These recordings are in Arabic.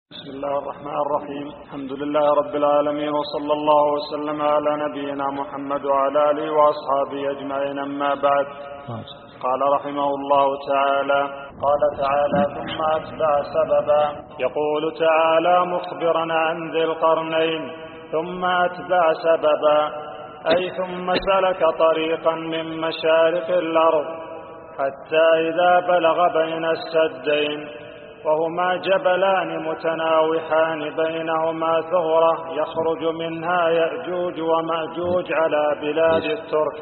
بسم الله الرحمن الرحيم. الحمد لله رب العالمين، وصلى الله وسلم على نبينا محمد وعلى آله وأصحابه أجمعين، أما بعد. قال رحمه الله تعالى: قال تعالى: ثم أتبع سببا. يقول تعالى مخبرا عن ذي القرنين: ثم أتبع سببا، أي ثم سلك طريقا من مشارق الأرض حتى إذا بلغ بين السدين وهما جبلان متناوحان بينهما ثغرة يخرج منها يأجوج ومأجوج على بلاد الترك.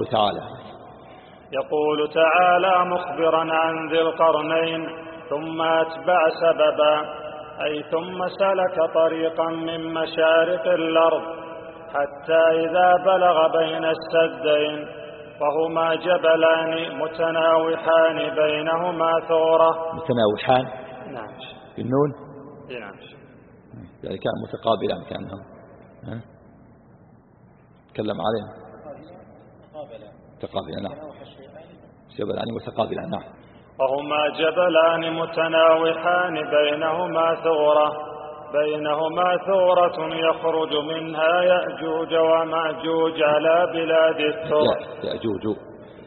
يقول تعالى مخبرا عن ذي القرنين: ثم أتبع سببا، أي ثم سلك طريقا من مشارق الأرض حتى إذا بلغ بين السدين وهما جبلان متناوحان بينهما ثغرة. متناوحان؟ نعم. بالنون؟ نعم. يعني كان متقابلان كأنهم تكلم عليهم متقابلان. نعم. جبلان متقابلان. نعم. وهما جبلان متناوحان بينهما ثغرة يخرج منها يأجوج ومأجوج على بلاد الترك. يأجوج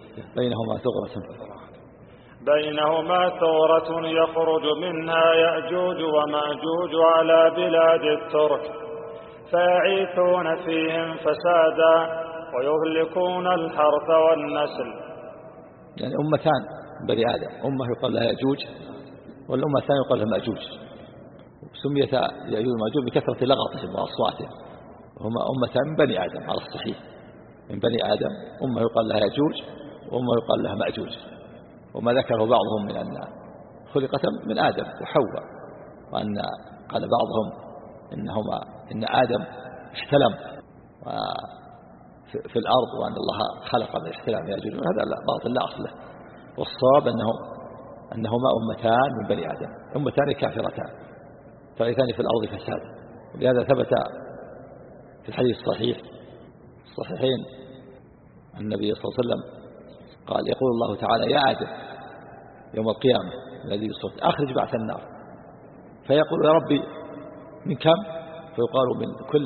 بينهما ثغرة يخرج منها يأجوج ومأجوج على بلاد الترك، فيعيثون فيهم فسادا ويهلكون الحرث والنسل. يعني أمتان بني آدم، أمة يقال لها يأجوج والأمة الثانية يقال لها مأجوج. سميت يأجوج ومأجوج بكثرة لغطهم وأصواتهم، وهما أمتان من بني آدم على الصحيح، من بني آدم أمة يقال لها يأجوج وأمة يقال لها مأجوج. وما ذكره بعضهم من أن خلقت من آدم وحواء، وأن قال بعضهم إن آدم احتلم في الأرض وأن الله خلق من احتلام يأجوج. هذا باطل لا أصل له، والصواب أنهما أمتان من بني آدم، أمتان كافرتان تعيثان في الأرض فساد. ولهذا ثبت في الحديث الصحيحين النبي صلى الله عليه وسلم قال: يقول الله تعالى: يا آدم يوم القيامة الذي يصف أخرج بعث النار، فيقول: يا ربي من كم؟ فيقال: من كل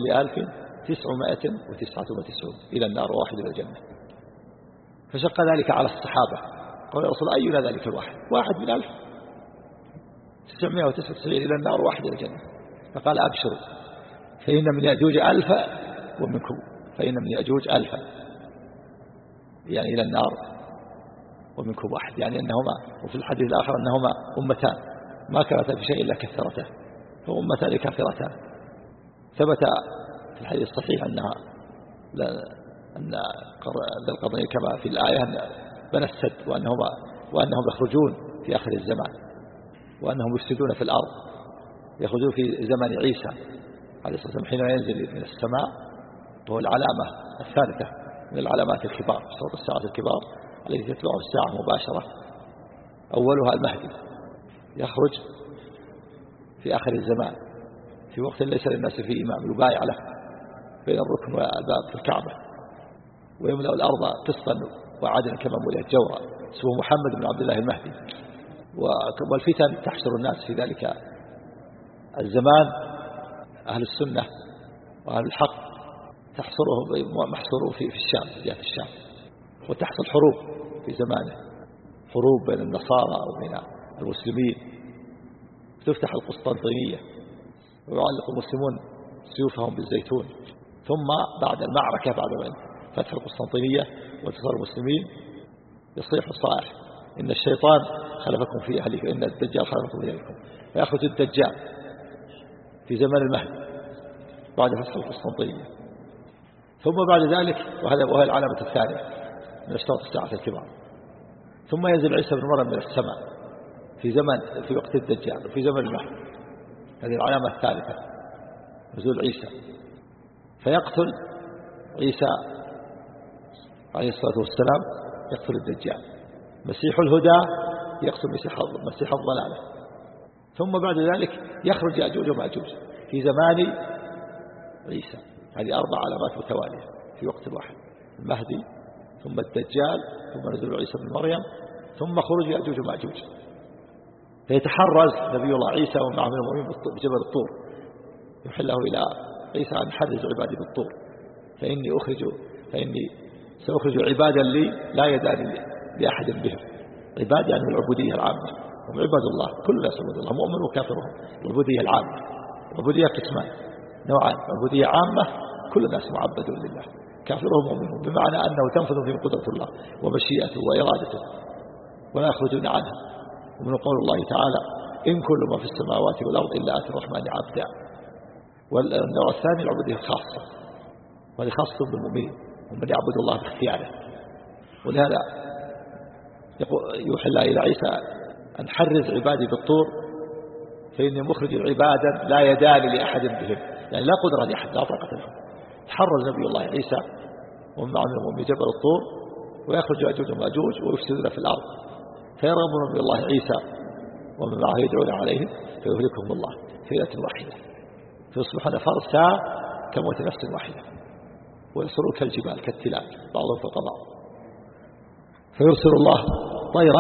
1999 إلى النار وواحد إلى الجنة. فشق ذلك على الصحابة، قال: يا رسول الله أينا ذلك الواحد؟ واحد من 1999 إلى النار وواحد إلى الجنة. فقال: أبشروا، فإن من يأجوج 1000 ومنكم، فإن من يأجوج 1000 يعني إلى النار ومنكم واحد، يعني أنهما. وفي الحديث الآخر أنهما أمتان ما كانتا في شيء إلا كثرته، فأمتان كافرتان. ثبت في الحديث الصحيح أن ذي القرنين كما في الآية أن بنى السد، وأنهم يخرجون في آخر الزمان، وأنهم يفسدون في الأرض، يخرجون في زمن عيسى عليه الصلاة والسلام حين ينزل من السماء، وهو العلامة الثالثة من العلامات الكبار، صوت الساعة الكبار التي تتبع الساعة مباشرة. أولها المهدي يخرج في آخر الزمان في وقت ليس للناس فيه إمام يبايع له بين الركن والباب في الكعبة، ويملأ الأرض قسطا وعدلا كما ملئت جورا، اسمه محمد بن عبد الله المهدي. والفتن تحشر الناس في ذلك الزمان، أهل السنة وأهل الحق محصوره في الشام، في جهة الشام. وتحصل حروب في زمانه، حروب بين النصارى وبين المسلمين، تفتح القسطنطينية ويعلق المسلمون سيوفهم بالزيتون. ثم بعد المعركة، بعد فتح القسطنطينية وانتصار المسلمين، يصيح صائح: إن الشيطان خلفكم في أهلكم، إن الدجال خلفكم في أهلكم. فيأخذ الدجال في زمن المهدي بعد فتح القسطنطينية. ثم بعد ذلك، وهي العلامة الثانية من أشراط الساعة الكبار، ثم ينزل عيسى بن مريم من السماء في وقت الدجال وفي زمن المهدي. هذه العلامة الثالثة، نزول عيسى، فيقتل عيسى عليه الصلاة والسلام، يقتل الدجال. مسيح الهدى يقتل مسيح الضلالة. ثم بعد ذلك يخرج يأجوج ومأجوج في زمان عيسى. هذه 4 علامات متوالية في وقت واحد: المهدي، ثم الدجال، ثم نزول عيسى بن مريم، ثم خروج يأجوج ومأجوج. فيتحرز نبي الله عيسى ومعه من المؤمنين بجبل الطور، يحله إلى عيسى أن حرز عبادي بالطور، فإني سأخرج عبادا لي لا يداني لأحد بهم. عباد يعني العبودية العامة، هم عباد الله، كل الناس عباد الله، مؤمن وكافرهم. العبودية العامة، العبودية قسمان نوعان، عبودية عامة كل الناس معبدون لله، كافرهم مؤمنون، بمعنى أنه تنفذ فيهم قدرة الله ومشيئته وإرادته ولا يخرجون عنها. ومن قول الله تعالى إن كل ما في السماوات والأرض إلا آتي الرحمن عبدا. والنوع الثاني العبودية الخاصة، وهذه خاصة بالمؤمنين ومن يعبد الله باختياره. ولهذا يوحي الله إلى عيسى أن حرز عبادي بالطور فإني مخرج عبادا لا يدان لأحد بهم، يعني لا قدرة لأحد، لا طاقة لهم. تحرز نبي الله عيسى ومن معه من المؤمنين جبل الطور ويخرج يأجوج ومأجوج ويفسدون في الأرض، فيرغب نبي الله عيسى ومن معه يدعون عليهم فيهلكهم الله في ليلة واحدة، فيصبحون فرسا كموت نفس واحدة ويصيرون كالجبال كالتلال بعضهم فوق بعض. فيرسل الله طيرا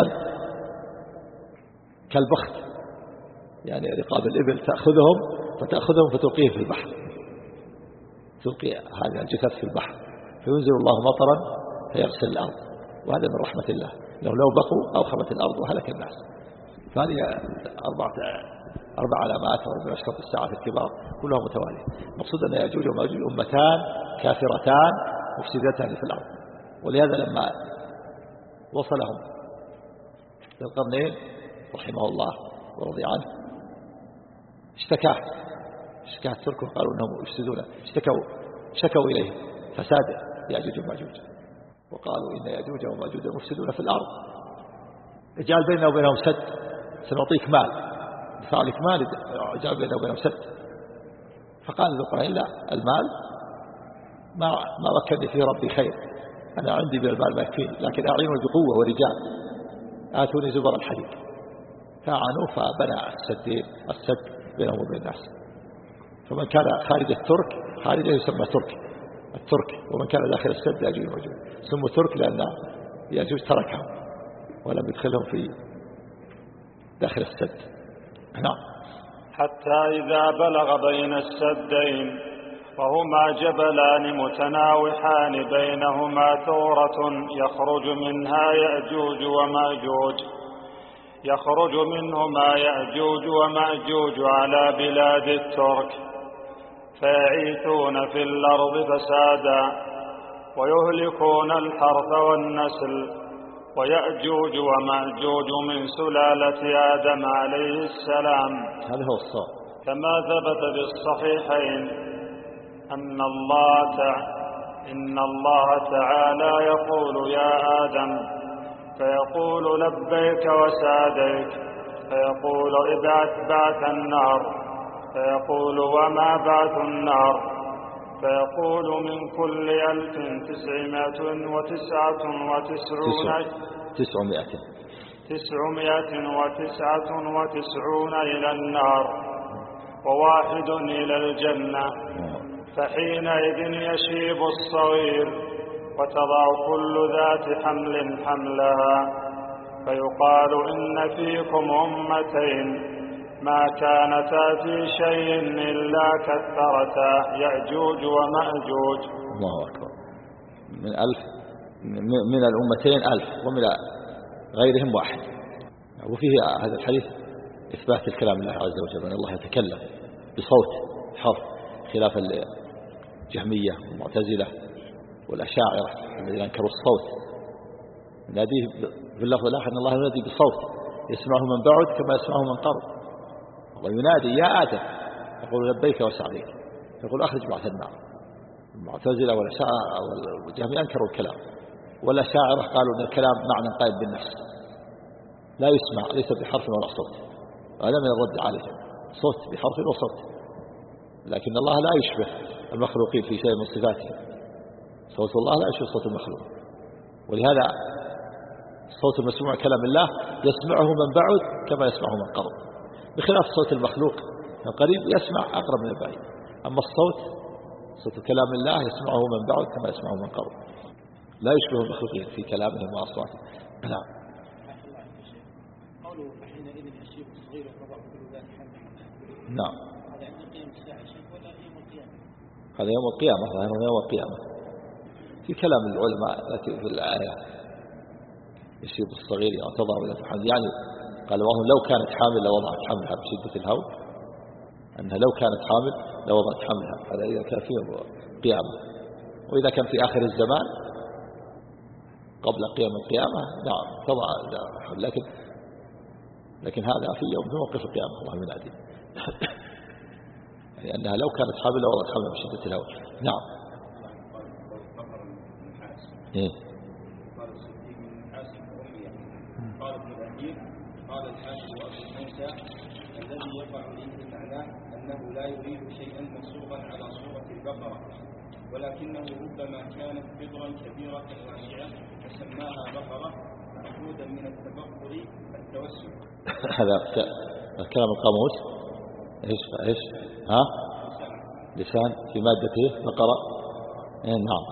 كالبخت، يعني رقاب الإبل فتأخذهم فتلقيهم في البحر، تلقي هذه الجثث في البحر، فينزل الله مطرا فيغسل الأرض، وهذا من رحمة الله، لو بقوا أوخمت الأرض وهلك الناس. فهذه أربع علامات ومن أشراط الساعة الكبار كلها متوالية. مقصود أن يأجوج ومأجوج أمتان كافرتان مفسدتان في الأرض. ولهذا لما وصلهم ذو القرنين رحمه الله ورضي عنه اشتكى الترك وقالوا أنهم يفسدون، شكوا إليه فساد يأجوج ومأجوج، وقالوا إن يأجوج ومأجوج مفسدون في الأرض، اجعل بيننا وبينهم سد سنعطيك مال، دفع لك مال، اجعل بيننا وبينهم سد. فقال ذو القرنين لا، المال ما مكنني فيه ربي خير، أنا عندي من المال ما يكفيني، لكن أعينوا بقوة ورجال، آتوني زبر الحديد. فأعانوا فبنى السد بينهم وبين الناس. فمن كان خارج الترك، خارجه يسمى الترك، ومن كان داخل السد يأجوج ومأجوج سموا ترك لأن يأجوج تركهم ولم يدخلهم في داخل السد. نعم. حتى إذا بلغ بين السدين وهما جبلان متناوحان بينهما ثورة يخرج منهما يأجوج ومأجوج على بلاد الترك، فيعيثون في الأرض فسادا ويهلكون الحرث والنسل. ويأجوج ومأجوج من سلالة آدم عليه السلام، هذا هو الصواب، كما ثبت بالصحيحين إن الله تعالى يقول يا آدم، فيقول لبيك وسعديك، فيقول ابعث بعث النار، فيقول وما بعث النار، فيقول من كل 1999 إلى النار وواحد إلى الجنة، فحينئذ يشيب الصغير وتضع كل ذات حمل حملها، فيقال إن فيكم أمتين ما كانتا في شيء إلا كثرتا يأجوج ومأجوج. الله أكبر. من الأمتين 1000 ومن غيرهم 1. وفيه هذا الحديث إثبات الكلام الله عز وجل، أن الله يتكلم بصوت حرف، خلاف الجهمية والمعتزلة والأشاعرة الذين أنكروا الصوت. يناديه باللفظ الآخر أن الله ينادي بصوت يسمعه من بعد كما يسمعه من قرب. وينادي يا آدم، يقول لبيك وسعديك، يقول أخرج بعث النار. المعتزلة والأشاعرة والجهمية أنكروا الكلام، والأشاعرة قالوا أن الكلام معنى قائم بالنفس لا يسمع، ليس بحرف ولا صوت، هذا من الرد عليهم، صوت بحرف وصوت. لكن الله لا يشبه المخلوقين في شيء من صفاته، صوت الله لا يشبه صوت المخلوق. ولهذا الصوت المسموع كلام الله يسمعه من بعد كما يسمعه من قرب، بخلاف صوت المخلوق القريب يسمع أقرب من البعيد. أما صوت كلام الله يسمعه من بعد كما يسمعه من قرب، لا يشبه المخلوقين في كلامهم وأصواتهم. نعم. قوله فحينئذ يشيب نعم. هذا يوم القيامة، هذا يوم القيامة. في كلام العلماء في الآية يصيب الصغير يعتضى ولا تحمل، يعني قال الله لو كانت حامل لوضعت حملها بشدة الهول، أنها لو كانت حامل لوضعت حملها، هذا إذا كان في يوم القيامة. وإذا كان في آخر الزمان قبل قيام القيامة نعم تضع حمل، لكن هذا في يوم في موقف القيامة الله من عديد. يعني أنها لو كانت حامل لوضعت حملها بشدة الهول. نعم. إيه؟ قال ابن الأثير قال الحافظ أبو موسى الذي يقع لي معناه أنه لا يريد شيئا منصوبا على صورة البقرة، ولكنه ربما كانت قدرا كبيرة واسعة فسماها بقرة مأخوذا من التبقر التوسل. هذا كلام القاموس. ايش لسان في مادته بقرة. نعم.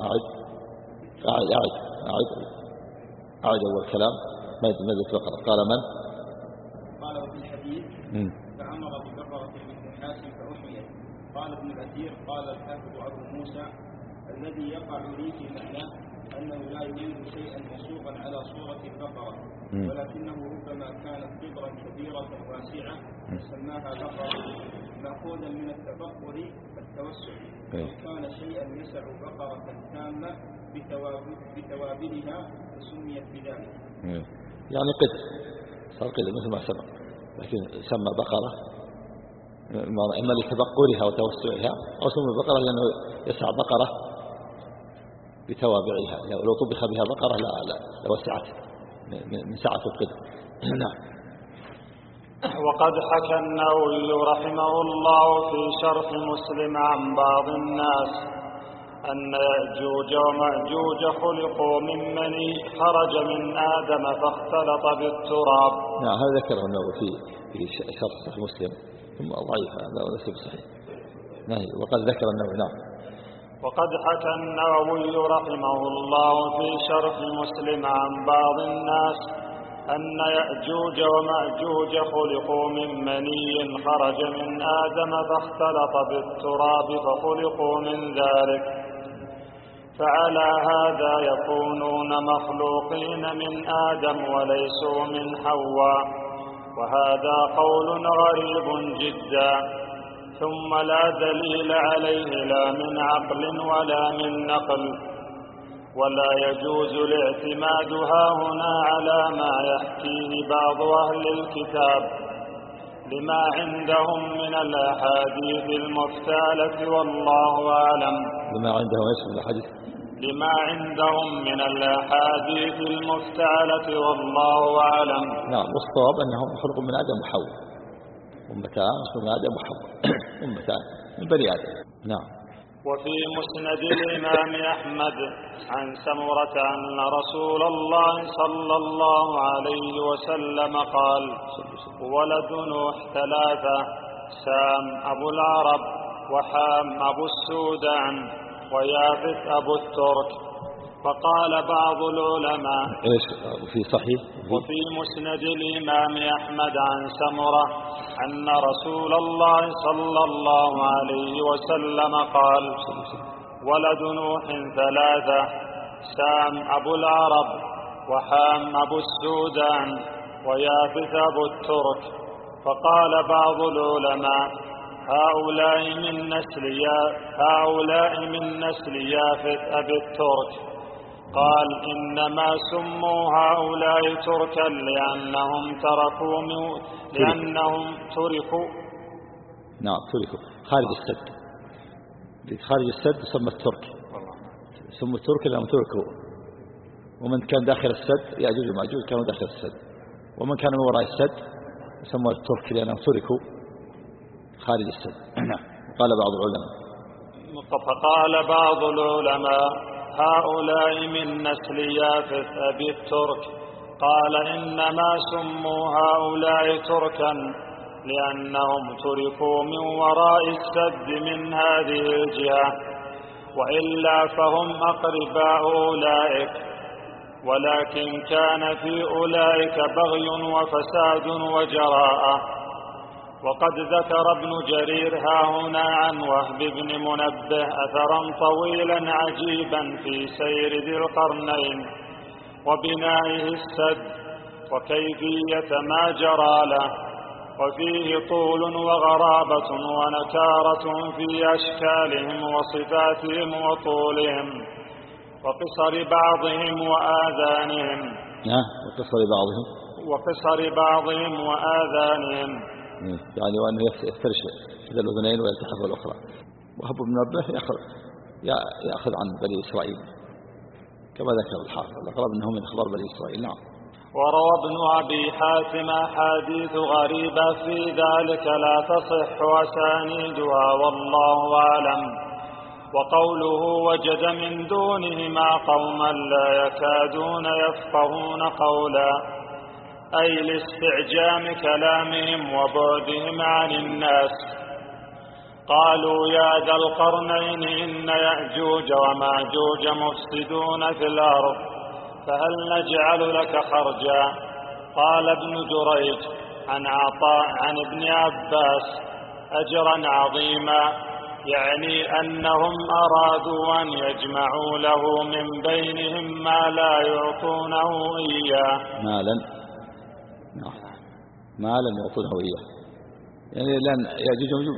أعد أول كلام مادة بقرة. قال من؟ قال في الحديث فأمر ببقرة بالنحاس فأحيت. قال ابن الأثير قال الحافظ أبو موسى الذي يقع لي في معناه أنه لا يريد شيئا مصوغا على صورة البقرة، ولكنه ربما كانت قدرا كبيرة واسعة فسماها بقرة مأخوذا من التبقر التوسع، وكان شيئا يسع بقرة تامة بتوابلها فسميت بذلك. يعني قدر صار قدر مثل ما سبق، لكن سمى بقرة إما لتبقرها وتوسعها، أو سمى بقرة لأنه يسع بقرة بتوابعها، لو طبخ بها بقرة لا لوسعت من سعة القدر. نعم. وقد حكى النووي رحمه الله في شرح مسلم عن بعض الناس أن يأجوج ومأجوج خلقوا من مني خرج من آدم فاختلط بالتراب. نعم هذا ذكره النووي في شرح مسلم، ثم ضعيف هذا وليس بصحيح. نعم وقد ذكر النووي. نعم. وقد حكى النووي رحمه الله في شرح مسلم عن بعض الناس أن يأجوج ومأجوج خلقوا من مني خرج من آدم فاختلط بالتراب فخلقوا من ذلك، فعلى هذا يكونون مخلوقين من آدم وليسوا من حواء، وهذا قول غريب جدا، ثم لا دليل عليه لا من عقل ولا من نقل، ولا يجوز الاعتماد هاهنا على ما يحكيه بعض أهل الكتاب لما عندهم من الأحاديث المفتالة والله أعلم. لما عندهم من الأحاديث المفتعلة والله أعلم. نعم والصواب أنهم خلق من آدم وحواء، أمتان من آدم وحواء أمتان من بني آدم. نعم. وفي مسند الإمام أحمد عن سمرة أن رسول الله صلى الله عليه وسلم قال ولد نوح ثلاثة: سام أبو العرب، وحام أبو السودان، ويافث أبو الترك. فقال بعض العلماء وفي مسند الإمام أحمد عن سمرة أن رسول الله صلى الله عليه وسلم قال ولد نوح ثلاثة: سام أبو العرب، وحام أبو السودان، ويافث أبو الترك. فقال بعض العلماء هؤلاء من نسل يافث أبي الترك. قال إنما سموا هؤلاء تركا لأنهم تركوا نعم تركوا خارج السد. خارج السد سمى الترك، سموا الترك لأنهم تركوا، ومن كان داخل السد يأجوج ومأجوج كانوا داخل السد، ومن كان من وراء السد سموا الترك لأنهم تركوا خارج السد. قال بعض العلماء هؤلاء من نسل يافث أبي الترك. قال إنما سموا هؤلاء تركا لأنهم تركوا من وراء السد من هذه الجهة، وإلا فهم أقرباء أولئك، ولكن كان في أولئك بغي وفساد وجراءة، وقد ذكر ابن جرير هاهنا عن وهب بن منبه أثرا طويلا عجيبا في سير ذي القرنين وبنائه السد وكيفية ما جرى له، وفيه طول وغرابة ونكارة في أشكالهم وصفاتهم وطولهم وقصر بعضهم وآذانهم وقصر بعضهم وآذانهم، يعني وأنه يفترش إلى الأذنين ويلتحف الأخرى. وهب بن منبه يأخذ عن بني إسرائيل كما ذكر الحافظ، الأقرب أنه من أخبار بني إسرائيل. نعم. وروى ابن أبي حاتم أحاديث غريبة في ذلك لا تصح أسانيدها والله أعلم. وقوله وجد من دونهما قوما لا يكادون يفقهون قولا، أي لاستعجام كلامهم وبعدهم عن الناس. قالوا يا ذا القرنين إن يأجوج وماجوج مفسدون في الأرض فهل نجعل لك خرجا؟ قال ابن جريج عن عطاء عن ابن عباس أجرا عظيما، يعني أنهم أرادوا أن يجمعوا له من بينهم ما لا يعطونه إياه. مالا يعطونه إياه، يعني لأن يأجوج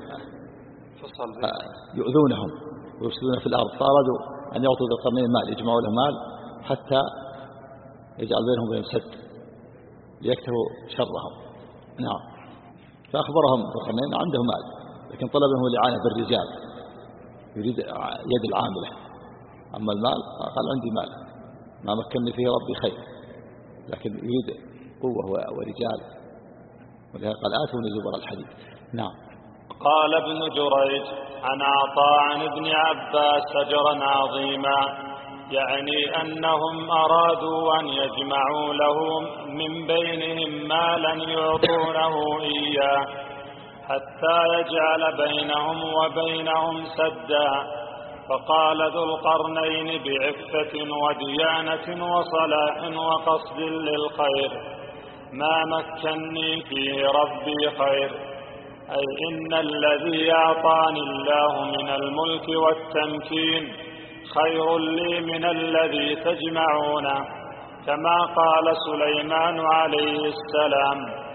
يؤذونهم ويفسدون في الأرض، فأرادوا أن يعطوا ذي القرنين مال، يجمعوا له مال حتى يجعل بينهم وبين سد ليكتفوا شرهم. نعم. فأخبرهم ذي القرنين عنده مال، لكن طلب منه الإعانة بالرجال، يريد يد العاملة. أما المال قال عندي مال ما مكنني فيه ربي خير، لكن يريد قوة ورجال، ولهذا قال آتوني زبر الحديد. نعم. قال ابن جريج عن عطاء عن ابن عباس أجرا عظيما، يعني أنهم أرادوا أن يجمعوا له من بينهم مالا يعطونه إياه حتى يجعل بينهم وبينهم سدا. فقال ذو القرنين بعفة وديانة وصلاح وقصد للخير ما مكنني فيه ربي خير، أي إن الذي أعطاني الله من الملك والتمكين خير لي من الذي تجمعونه، كما قال سليمان عليه السلام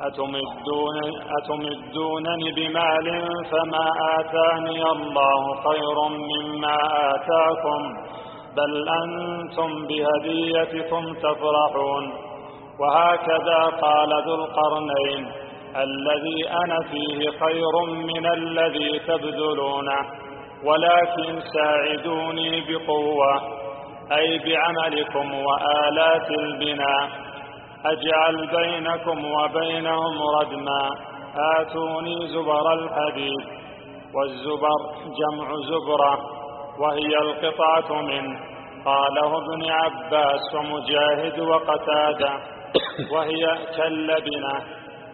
أتمدونني بمال فما آتاني الله خير مما آتاكم بل أنتم بهديتكم تفرحون. وهكذا قال ذو القرنين الذي أنا فيه خير من الذي تبذلونه، ولكن ساعدوني بقوة، أي بعملكم وآلات البناء، أجعل بينكم وبينهم ردما، آتوني زبر الحديد. والزبر جمع زبرة وهي القطعة منه. قاله ابن عباس ومجاهد وقتادة. وهي كاللبنة.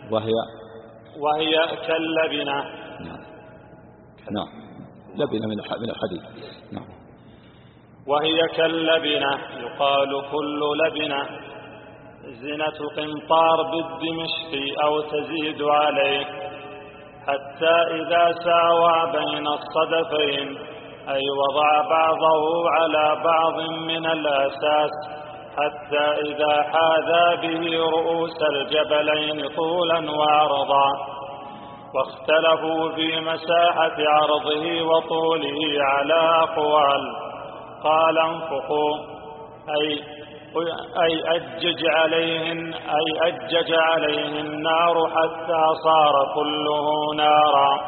نعم. لبنة من الحديد. نعم. وهي كاللبنة يقال كل لبنة زنة قنطار بالدمشق أو تزيد عليه، حتى إذا ساوى بين الصدفين، أي وضع بعضه على بعض من الأساس، حتى إذا حاذا به رؤوس الجبلين طولا وعرضا. واختلفوا في مساحة عرضه وطوله على أقوال. قال انفقوا أي أجج عليه النار حتى صار كله نارا.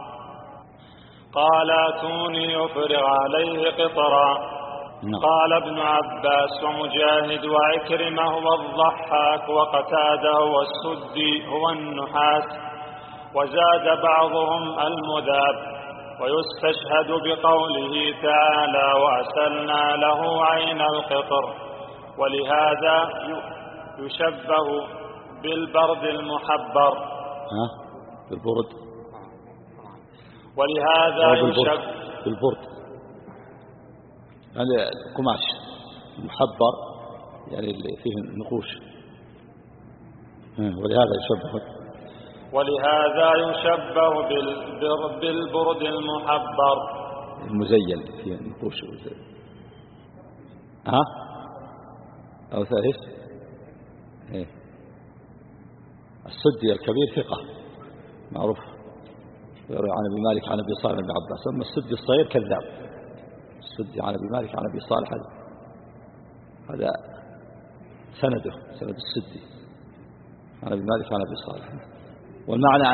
قال اتوني يفرغ عليه قطرا. قال ابن عباس ومجاهد وعكرمة والضحاك وقتادة والسدي هو النحاس، وزاد بعضهم المذاب. ويستشهد بقوله تعالى وأسلنا له عين القطر، ولهذا يشبه بالبرد المحبر. بالبرد. ولهذا يشبه بالبرد، هذا القماش المحبر يعني اللي فيه النقوش، ولهذا يشبه. ولهذا يشبه بالبرد المحبر المزين في النقوش. أو ثالث السدي الكبير ثقة معروف يروي عن أبي مالك عن أبي صالح بن عباس. أما السدي الصغير كذاب. السدي عن أبي مالك عن أبي صالح هذا سند السدي عن أبي مالك عن أبي صالح. والمعنى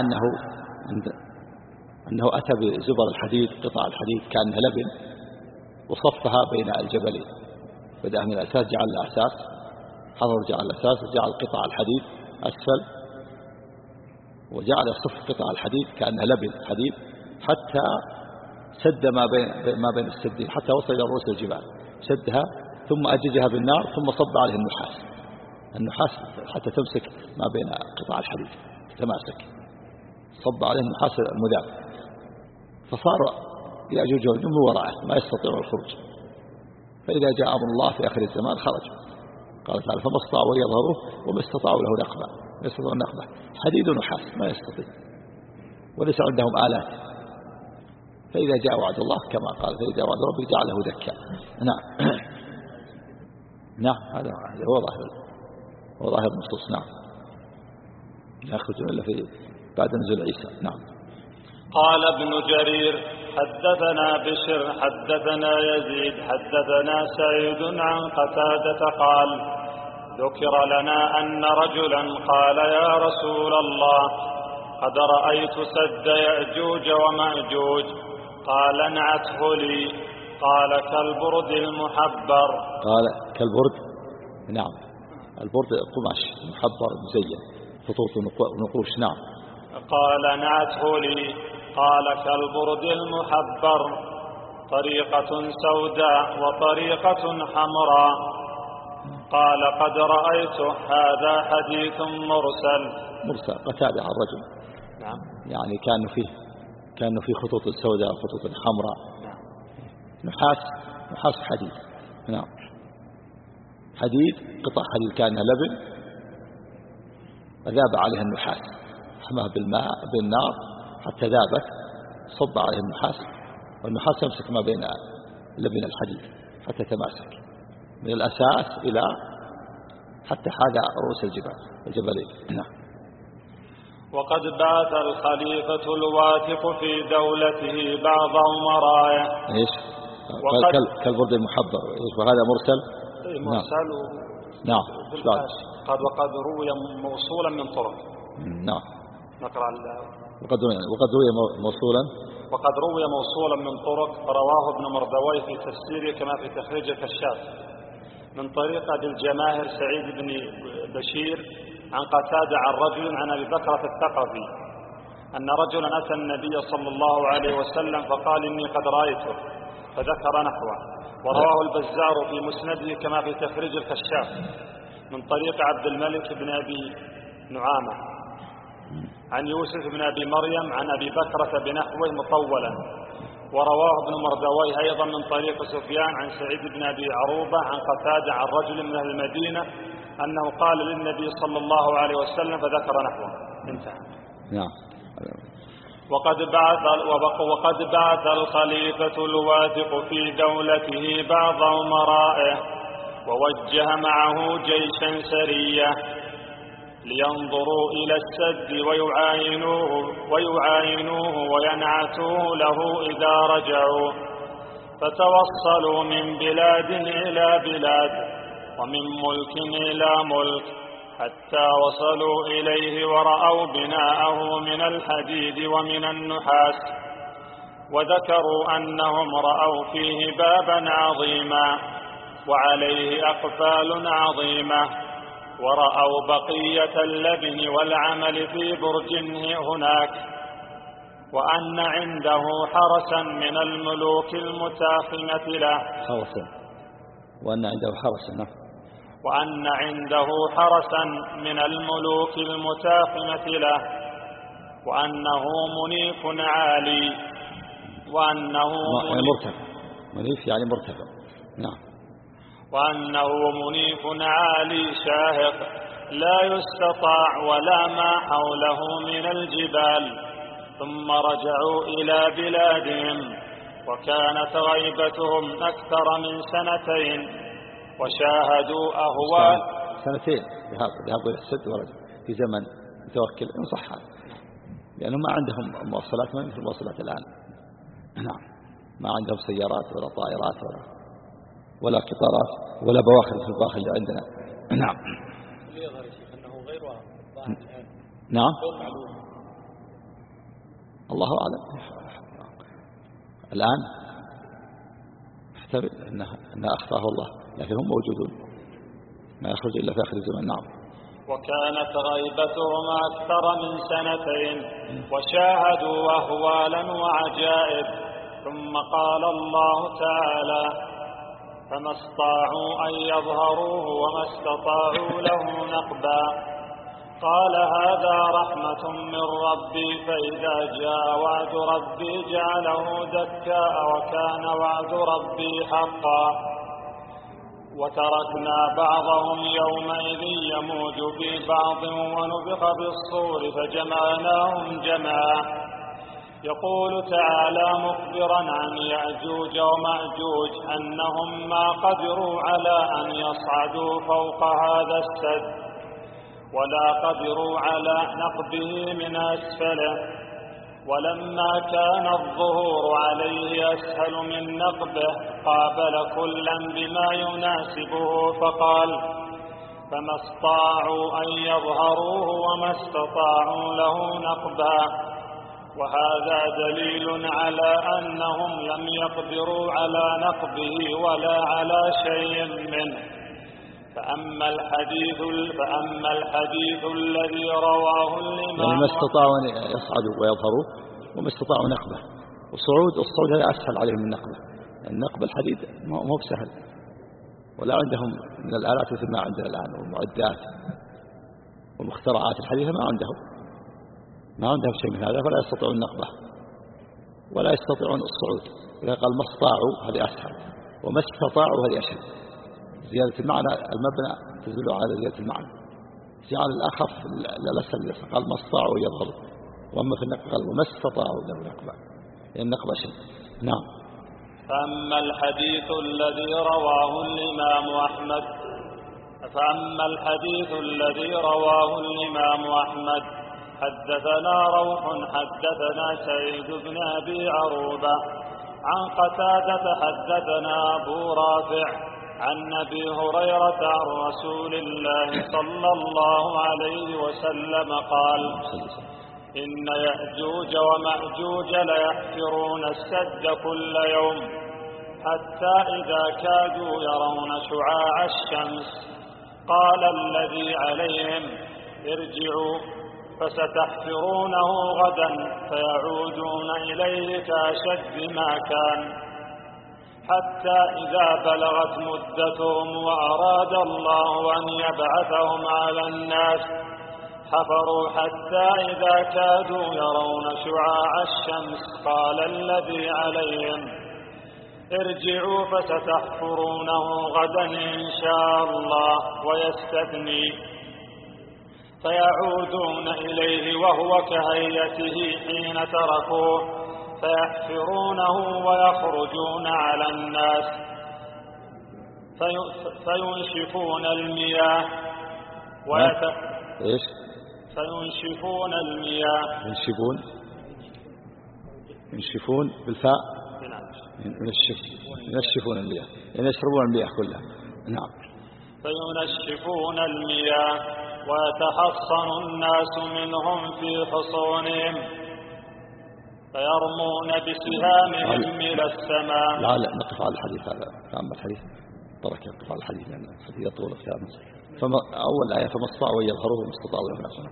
أنه أتى بزبر الحديد قطع الحديد كأنها لبن وصفها بين الجبلين. بدأ من الأساس جعل الأساس حضر جعل الأساس وجعل قطع الحديد أسفل وجعل يصف قطع الحديد كأنها لبن حديد حتى سد ما بين السدين حتى وصل إلى رؤوس الجبال سدها ثم أججها بالنار ثم صب عليه النحاس حتى تمسك ما بين قطع الحديد تتماسك. صب عليه النحاس المذاب فصار يأجوج ومأجوج من وراءه ما يستطيعون الخروج. فإذا جاء أمر الله في آخر الزمان خرج. قال تعالى فما استطاعوا يظهروه وما استطاعوا له نقبة. يستطيع النقبة حديد ونحاس ما يستطيع وليس عندهم آلات. فإذا جاء وعد الله كما قال فإذا جاء وعد ربك جعله دكا. نعم هذا هو ظاهر النصوص. نعم لا يخرجون إلا في بعد نزول عيسى. نعم. قال ابن جرير حدثنا بشر حدثنا يزيد حدثنا سعيد عن قتادة قال ذكر لنا أن رجلا قال يا رسول الله قد رأيت سد يأجوج ومأجوج قال انعته لي قال كالبرد المحبر. قال كالبرد. نعم البرد قماش محبر مزين خطوط ونقوش. نعم. قال انعته لي قال كالبرد المحبر طريقة سوداء وطريقة حمراء. قال قد رأيت هذا حديث مرسل. قتادة عن الرجل. نعم. يعني كانوا فيه خطوط سوداء وخطوط حمراء. نعم. نحاس حديد. نعم حديد قطع حديد كانها لبن وذاب عليها النحاس حماه بالنار حتى ذابت صب عليها النحاس والنحاس يمسك ما بين لبن الحديد حتى تماسك من الأساس إلى حتى حاذى رؤوس الجبلين. نعم. وقد بات الخليفة الواثق في دولته بعض أمرائه. ايش كالبرد المحبر. ايش وهذا مرسل. مرسل. نعم. وقد روي موصولا من طرق. نعم. نقرأ وقد روي موصولا. وقد روي موصولا من طرق رواه ابن مردوي في تفسيره كما في تخريج الكشاف من طريق أبي الجماهر سعيد بن بشير عن قتادة عن رجل عن أبي بكرة الثقفي أن رجلا أتى النبي صلى الله عليه وسلم فقال إني قد رأيته فذكر نحوه. ورواه البزار في مسنده كما في تخريج الكشاف من طريق عبد الملك بن أبي نعامة عن يوسف بن أبي مريم عن أبي بكرة بنحوه مطولا. ورواه ابن مردويه أيضا من طريق سفيان عن سعيد بن أبي عروبة عن قتادة عن رجل من أهل المدينة أنه قال للنبي صلى الله عليه وسلم فذكر نحوه. انتهى. نعم. وقد بعث الخليفة الواثق في دولته بعض أمرائه ووجه معه جيشا سرية لينظروا إلى السد ويعاينوه وينعتوه له إذا رجعوا. فتوصلوا من بلاد إلى بلاد ومن ملك إلى ملك حتى وصلوا إليه ورأوا بناءه من الحديد ومن النحاس. وذكروا أنهم رأوا فيه بابا عظيما وعليه أقفال عظيمة ورأوا بقية اللبن والعمل في برج هناك وأن عنده حرسا من الملوك المتاخمة له. وأن عنده حرسا من الملوك المتاخمة له وأنه منيف عالي وأنه منيف يعني مرتفع. نعم. وأنه منيف عالي شاهق لا يستطاع ولا ما حوله من الجبال، ثم رجعوا إلى بلادهم، وكانت غيبتهم أكثر من 2 وشاهدوا أهوال 2 ذهبوا إلى السد ورجعوا في زمن متوكل إن صح، لأنهم ما عندهم مواصلات ما مثل المواصلات الآن. نعم، ما عندهم سيارات ولا طائرات ولا قطارات ولا بواخر مثل الباخر اللي عندنا. نعم. يظهر شيخ أنه غير واضح الآن. نعم، الله أعلم. الآن احتمل أنها أخطاه الله، لكن هم موجودون ما يخرج إلا في آخر الزمن. نعم. وكانت غيبتهم أكثر من 2 وشاهدوا أهوالا وعجائب. ثم قال الله تعالى: فما استطاعوا أن يظهروه وما استطاعوا له نقبا. قال: هذا رحمة من ربي، فإذا جاء وعد ربي جعله دكاء، وكان وعد ربي حقا. وتركنا بعضهم يومئذ يموج في بعض، ونفخ بالصور فجمعناهم جمعا. يقول تعالى مخبرا عن يأجوج ومأجوج أنهم ما قدروا على أن يصعدوا فوق هذا السد، ولا قدروا على نقبه من أسفله. ولما كان الظهور عليه أسهل من نقبه قابل كلا بما يناسبه، فقال: فما استطاعوا أن يظهروه وما استطاعوا له نقبا. وهذا دليل على أنهم لم يقدروا على نقبه ولا على شيء منه. فأما الحديث الذي رواه الإمام، يعني ما استطاعوا أن يصعدوا ويظهروا وما استطاعوا نقبه. الصعود هذا أسهل عليهم من نقبه. النقب الحديد مو بسهل، ولا عندهم من الآلات مثل ما عندنا الآن، والمعدات والمخترعات الحديثة ما عندهم شيء من هذا، فلا يستطيعون نقبه ولا يستطيعون الصعود. إذا قال ما استطاعوا هذه أسهل، وما استطاعوا هذه أشد. زيادة المعنى المبنى تدل على زيادة المعنى. جعل الأخف الأسهل، قال ما استطاعوا يظهروا، وأما في النقب قال وما استطاعوا له نقبا، لأن النقب أشد. نعم. فأما الحديث الذي رواه الإمام أحمد حدثنا روح حدثنا سعيد بن أبي عروبة عن قتادة حدثنا أبو رافع عن أبي هريرة عن رسول الله صلى الله عليه وسلم قال: إن يأجوج ومأجوج ليحفرون السد كل يوم، حتى إذا كادوا يرون شعاع الشمس قال الذي عليهم: ارجعوا فستحفرونه غدا، فيعودون إليه كأشد ما كان، حتى إذا بلغت مدتهم وأراد الله أن يبعثهم على الناس حفروا حتى إذا كادوا يرون شعاع الشمس قال الذي عليهم: ارجعوا فستحفرونه غدا إن شاء الله، ويستثني، فيعودون إليه وهو كهيئته حين تركوه، فيحفرونه ويخرجون على الناس فينشفون المياه فينشفون المياه. ينشفون بالفاء، ينشفون المياه، يعني يشربون المياه كلها. نعم. فينشفون المياه ويتحصن الناس منهم في حصونهم، فيرمون بسهامهم إلى السماء. لا نقف على الحديث هذا، فأما الحديث بركة نقف على الحديث لأن الحديث يطول الكلام. أول آية: فما استطاعوا أن يظهروه وما استطاعوا له نقبا.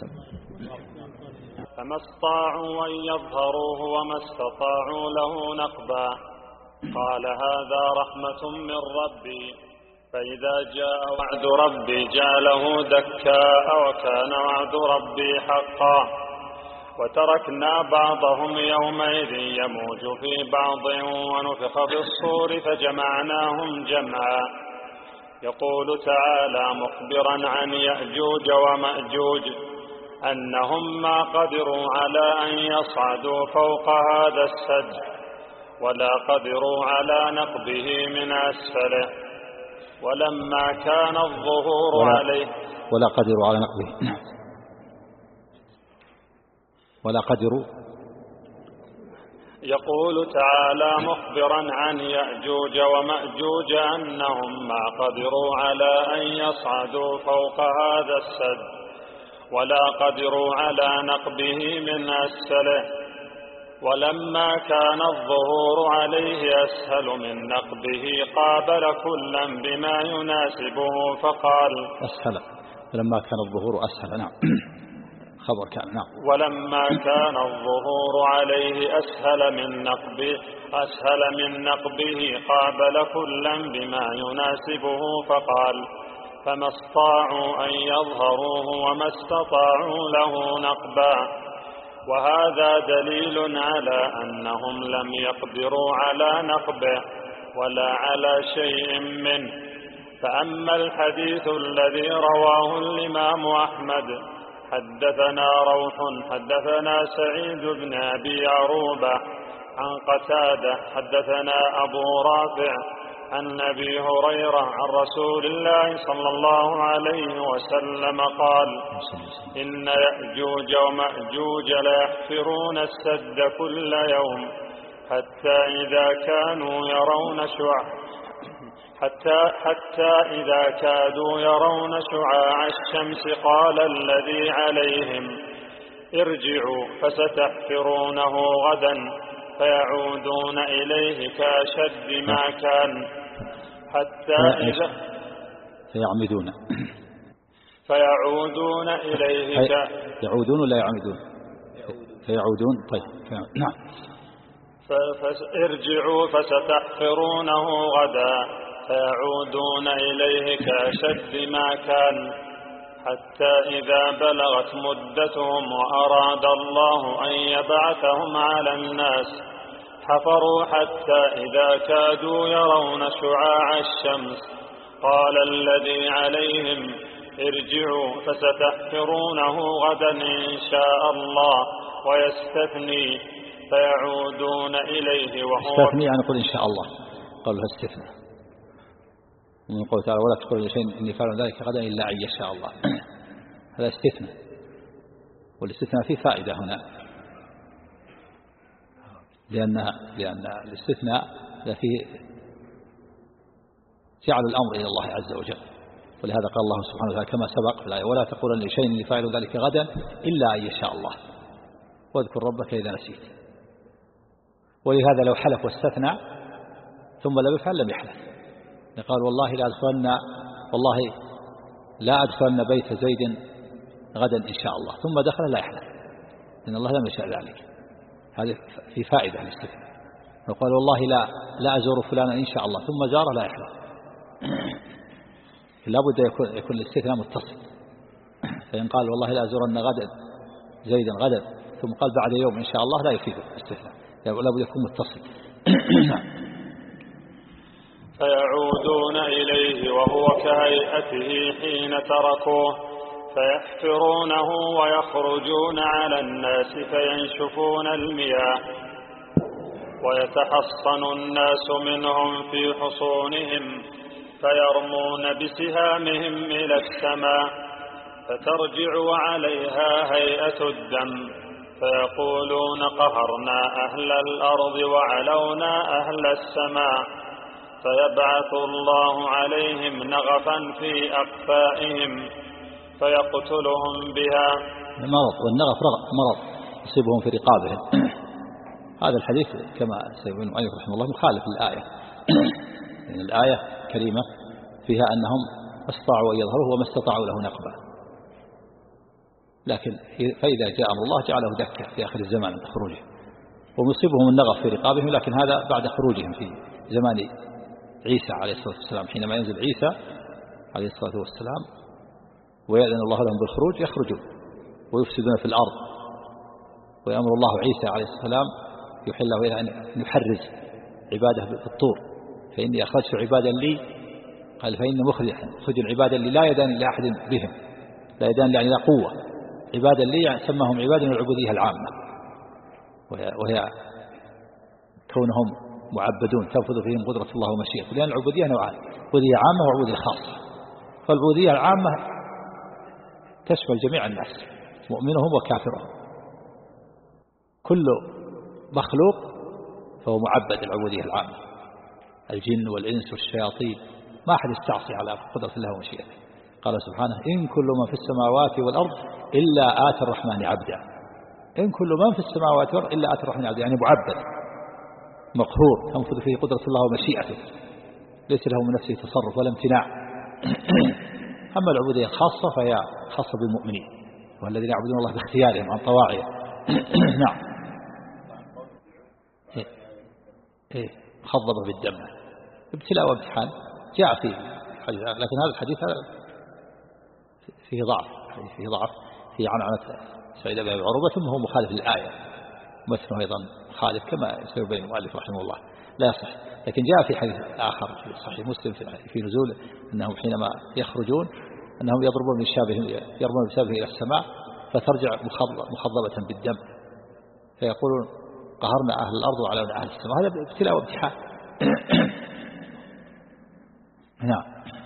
فما استطاعوا أن يظهروه وما استطاعوا له نقبا. قال: هذا رحمة من ربي، فإذا جاء وعد ربي جعله دكاء، وكان وعد ربي حقا. وتركنا بعضهم يومئذ يموج في بعض، ونفخ بالصور فجمعناهم جمعا. يقول تعالى مخبرا عن يأجوج ومأجوج أنهم ما قدروا على أن يصعدوا فوق هذا السد ولا قدروا على نقبه من أسفله، ولما كان الظهور عليه ولا قدروا على نقبه ولا قدروا. يقول تعالى مخبرا عن يأجوج ومأجوج أنهم ما قدروا على أن يصعدوا فوق هذا السد ولا قدروا على نقبه من أسفله، ولما كان الظهور عليه أسهل من نقبه قابل كلا بما يناسبه فقال أسهل. ولما كان الظهور أسهل. نعم. خبر كان. نعم. ولما كان الظهور عليه أسهل من نقبه قابل كلا بما يناسبه فقال فما استطاعوا أن يظهروه وما استطاعوا له نقبا. وهذا دليل على أنهم لم يقدروا على نقبه ولا على شيء منه. فأما الحديث الذي رواه الإمام أحمد حدثنا روح حدثنا سعيد بن أبي عروبة عن قتادة حدثنا أبو رافع عن أبي هريرة عن رسول الله صلى الله عليه وسلم قال إن يأجوج ومأجوج ليحفرون السد كل يوم حتى إذا كادوا يرون شعاع الشمس قال الذي عليهم ارجعوا فستحفرونه غدا فيعودون إليه كأشد ما كان حتى إذا فيعودون إليه يعودون ولا يعمدون؟ فيعودون. طيب. نعم. ارجعوا فستحفرونه غدا فيعودون إليه كأشد ما كان حتى إذا بلغت مدتهم وأراد الله أن يبعثهم على الناس حفروا حتى إذا كادوا يرون شعاع الشمس قال الذي عليهم ارجعوا فستحفرونه غدا إن شاء الله ويستثني فيعودون إليه وهو استثني يعني قل إن شاء الله قالوا استثنى من قول تعالى ولا تقولوا لشيء إني فاعل ذلك غدا إلا أن يشاء الله. هذا استثناء، والاستثناء فيه فائدة هنا لأن الاستثناء فيه جعل الأمر إلى الله عز وجل، ولهذا قال الله سبحانه وتعالى كما سبق في الآية ولا تقولن لشيء إني فاعل ذلك غدا إلا أن يشاء الله واذكر ربك إذا نسيت. ولهذا لو حلف واستثنى ثم لم يفعل لم يحلف، قال والله لا أدخلن بيت زيد غدا إن شاء الله ثم دخل لا يحلف إن الله لم يشاء ذلك. هذه في فائدة للاستثناء. وقال والله لا أزور فلانا إن شاء الله ثم زار لا يحلف. لا بد يكون الاستثناء متصل. فإن قال والله لا أزورن غدا زيدا غدا ثم قال بعد يوم إن شاء الله لا يفيد الاستثناء، لا بد يكون متصل. فيعودون إليه وهو كهيئته حين تركوه فيحفرونه ويخرجون على الناس فينشفون المياه ويتحصن الناس منهم في حصونهم فيرمون بسهامهم إلى السماء فترجع عليها هيئة الدم فيقولون قهرنا أهل الأرض وعلونا أهل السماء فيبعث الله عليهم نغفا في أقفائهم فيقتلهم بها. مرض، والنغف مرض يصيبهم في رقابهم. هذا الحديث كما سيقول المؤلف رحمه الله مخالف للآية. يعني الآية كريمة فيها أنهم استطاعوا أن يظهروه وما استطاعوا له نقبا، لكن فإذا جاء أمر الله جعله دكة في آخر الزمان عند خروجه ومصيبهم النغف في رقابهم، لكن هذا بعد خروجهم في زمان عيسى عليه الصلاة والسلام. حينما ينزل عيسى عليه الصلاة والسلام ويأذن الله لهم بالخروج يخرجون ويفسدون في الأرض، ويأمر الله عيسى عليه السلام يحل له أن يحرز عباده بالطور فإني أخرجت عبادا لي قال فإن مخرج العباد اللي لا يدان لأحد بهم، لا يدان يعني لا قوة، عبادا لي يعني سماهم عبادا العبودية العامة، وهي كونهم معبدون تنفذ فيهم قدرة الله ومشيئته، لأن العبودية نوعان، عبودية عامة وعبودية خاصة. فالعبودية العامة تشمل جميع الناس مؤمنهم وكافرهم، كل مخلوق فهو معبد العبودية العامة، الجن والإنس والشياطين، ما أحد يستعصي على قدرة الله ومشيئته. قال سبحانه إن كل من في السماوات والأرض إلا آتي الرحمن عبدا، إن كل من في السماوات والأرض إلا آتي الرحمن عبدا، يعني معبد مقهور تنفذ فيه قدرة الله ومشيئته، ليس له من نفسه تصرف ولا امتناع. أما العبودية الخاصة فهي خاصة بالمؤمنين والذين يعبدون الله باختيارهم عن طواعيه. نعم. خضب بالدم، ابتلاء وامتحان جاء فيه حديث، لكن هذا الحديث فيه ضعف فيه عنعنة سعيد بن أبي عروبة، ثم هو مخالف للآية، مثله أيضا خالف كما سيبين المؤلف رحمه الله، لا يصح. لكن جاء في حديث آخر في صحيح مسلم في نزول أنهم حينما يخرجون أنهم يضربون بشابه إلى السماء فترجع مخضبة بالدم، فيقولون قهرنا أهل الأرض وعلونا أهل السماء. هذا ابتلاء وامتحان. نعم.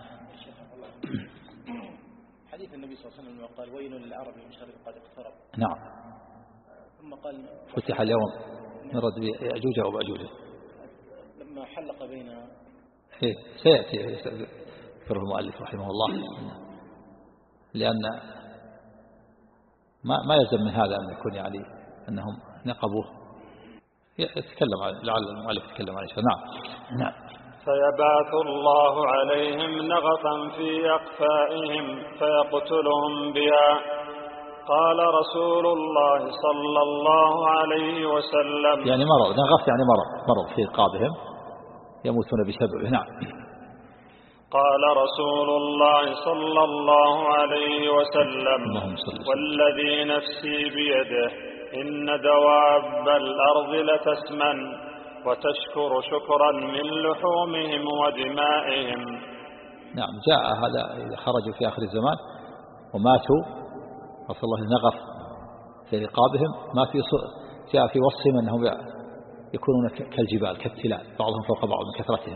حديث النبي صلى الله عليه وسلم قال ويل للعرب من شر قد اقترب. نعم. ثم قال فتح اليوم من رد يأجوج ومأجوج. لما حلق بين سيأتي يذكر المؤلف رحمه الله، لأن ما يلزم من هذا أن يكون يعني أنهم نقبوه، يتكلم لعل المؤلف يتكلم عن شيء. نعم. فيبعث الله عليهم نغفا في أقفائهم فيقتلهم بها. قال رسول الله صلى الله عليه وسلم يعني مرض، نغف يعني مرض في رقابهم يموتون بسببه. نعم. قال رسول الله صلى الله عليه وسلم والذي نفسي بيده إن دواب الأرض لتسمن وتشكر شكرا من لحومهم ودمائهم. نعم. جاء هذا إذا خرجوا في آخر الزمان وماتوا رسول الله نغف في رقابهم، ما في جاء في وصفهم أنهم يكونون كالجبال كالتلال بعضهم فوق بعض من كثرتهم،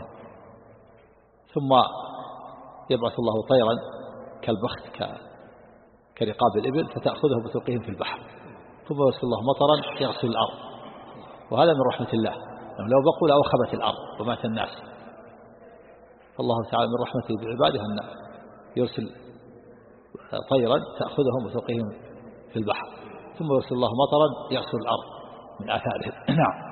ثم يبعث الله طيرا كالبخت كرقاب الإبل فتأخذه بثوقهم في البحر، ثم يرسل الله مطرا يغسل الأرض. وهذا من رحمة الله، لو بقوا لأوخبت الأرض ومات الناس. فالله تعالى من رحمته بعباده أن يرسل طيرا تأخذهم وتوقيهم في البحر، ثم يرسل الله مطرا يغسل الأرض من آثاره. نعم.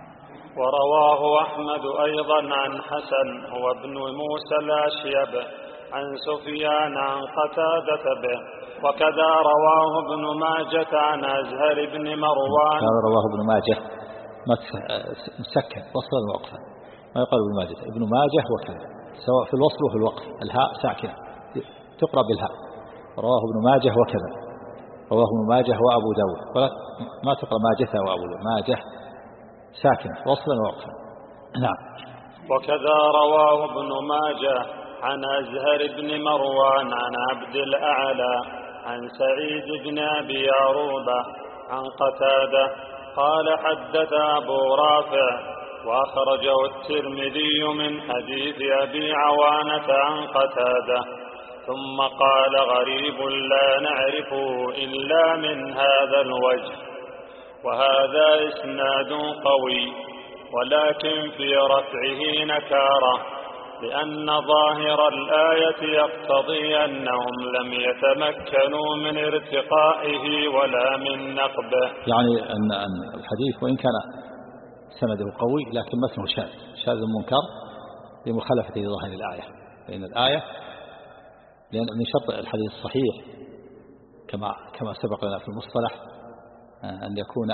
ورواه أحمد أيضا عن حسن هو ابن موسى الأشيب عن سفيان عن قتادة به، وكذا رواه ابن ماجة عن أزهر بن مروان. رواه ابن ماجة ما مسكن وصلا ووقفا، ما يقال ابن ماجة، ابن ماجة وكذا، سواء في الوصل وفي الوقف، الهاء ساكنة تقرأ بالهاء. رواه ابن ماجه وكذا، رواه ابن ماجه وأبو داود، ولا ما تقرأ ماجة وأبو داود، ماجه ساكنة وصلا ووقفا. نعم. وكذا رواه ابن ماجه عن أزهر بن مروان عن عبد الأعلى عن سعيد بن أبي عروبة عن قتادة قال حدث أبو رافع وأخرجه الترمذي من حديث أبي عوانة عن قتادة، ثم قال غريب لا نعرفه إلا من هذا الوجه، وهذا إسناد قوي، ولكن في رفعه نكارة، لأن ظاهر الآية يقتضي أنهم لم يتمكنوا من ارتقائه ولا من نقبه. يعني أن الحديث وإن كان سنده قوي لكن متنه شاذ منكر لمخالفة ظاهر الآية، لأن الآية لأن من شرط الحديث الصحيح كما سبق لنا في المصطلح أن يكون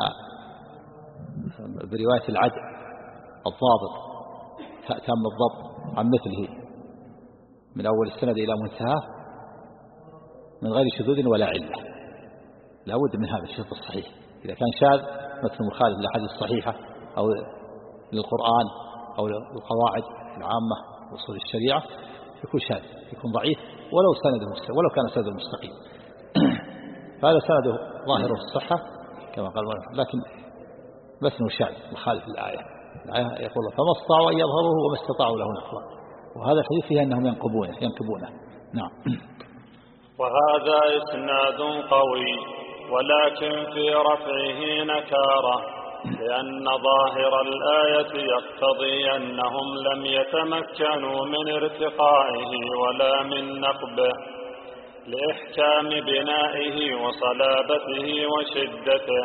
برواية العدل الضابط تام الضبط عن مثله من أول السند إلى منتهى من غير شذوذ ولا علة، لا بد من هذا الشرط الصحيح. إذا كان شاذ مثل مخالف للأحاديث الصحيحة أو للقرآن أو للقواعد العامة وأصول الشريعة يكون شاذ، يكون ضعيف ولو سنده مستقيم، ولو كان سنده مستقيم. فهذا سنده ظاهره الصحة كما قال، لكن متنه شاذ مخالف الآية يقول فما استطاعوا أن يظهروه وما استطاعوا له نقبا، وهذا الحديث فيه أنهم ينقبونه. نعم. وهذا إسناد قوي، ولكن في رفعه نكارة، لأن ظاهر الآية يقتضي أنهم لم يتمكنوا من ارتقائه ولا من نقبه، لإحكام بنائه وصلابته وشدته،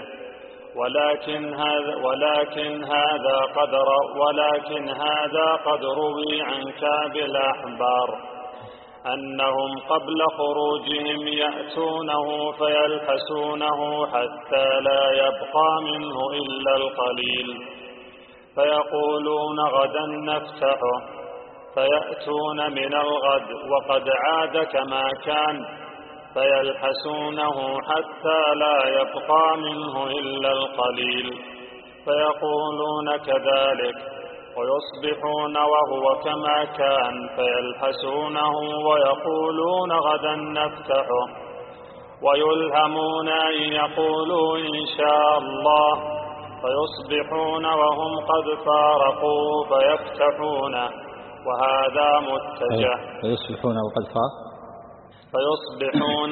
ولكن هذا قد روي عن كعب الأحبار أنهم قبل خروجهم يأتونه فيلحسونه حتى لا يبقى منه إلا القليل، فيقولون غدا نفتحه، فيأتون من الغد وقد عاد كما كان، فيلحسونه حتى لا يبقى منه إلا القليل، فيقولون كذلك، ويصبحون وهو كما كان، فيلحسونه ويقولون غدا نفتحه، ويلهمون أن يقولوا إن شاء الله، فيصبحون وهم قد فارقوا فيفتحونه، وهذا متجه. فيصبحون وقد فيصبحون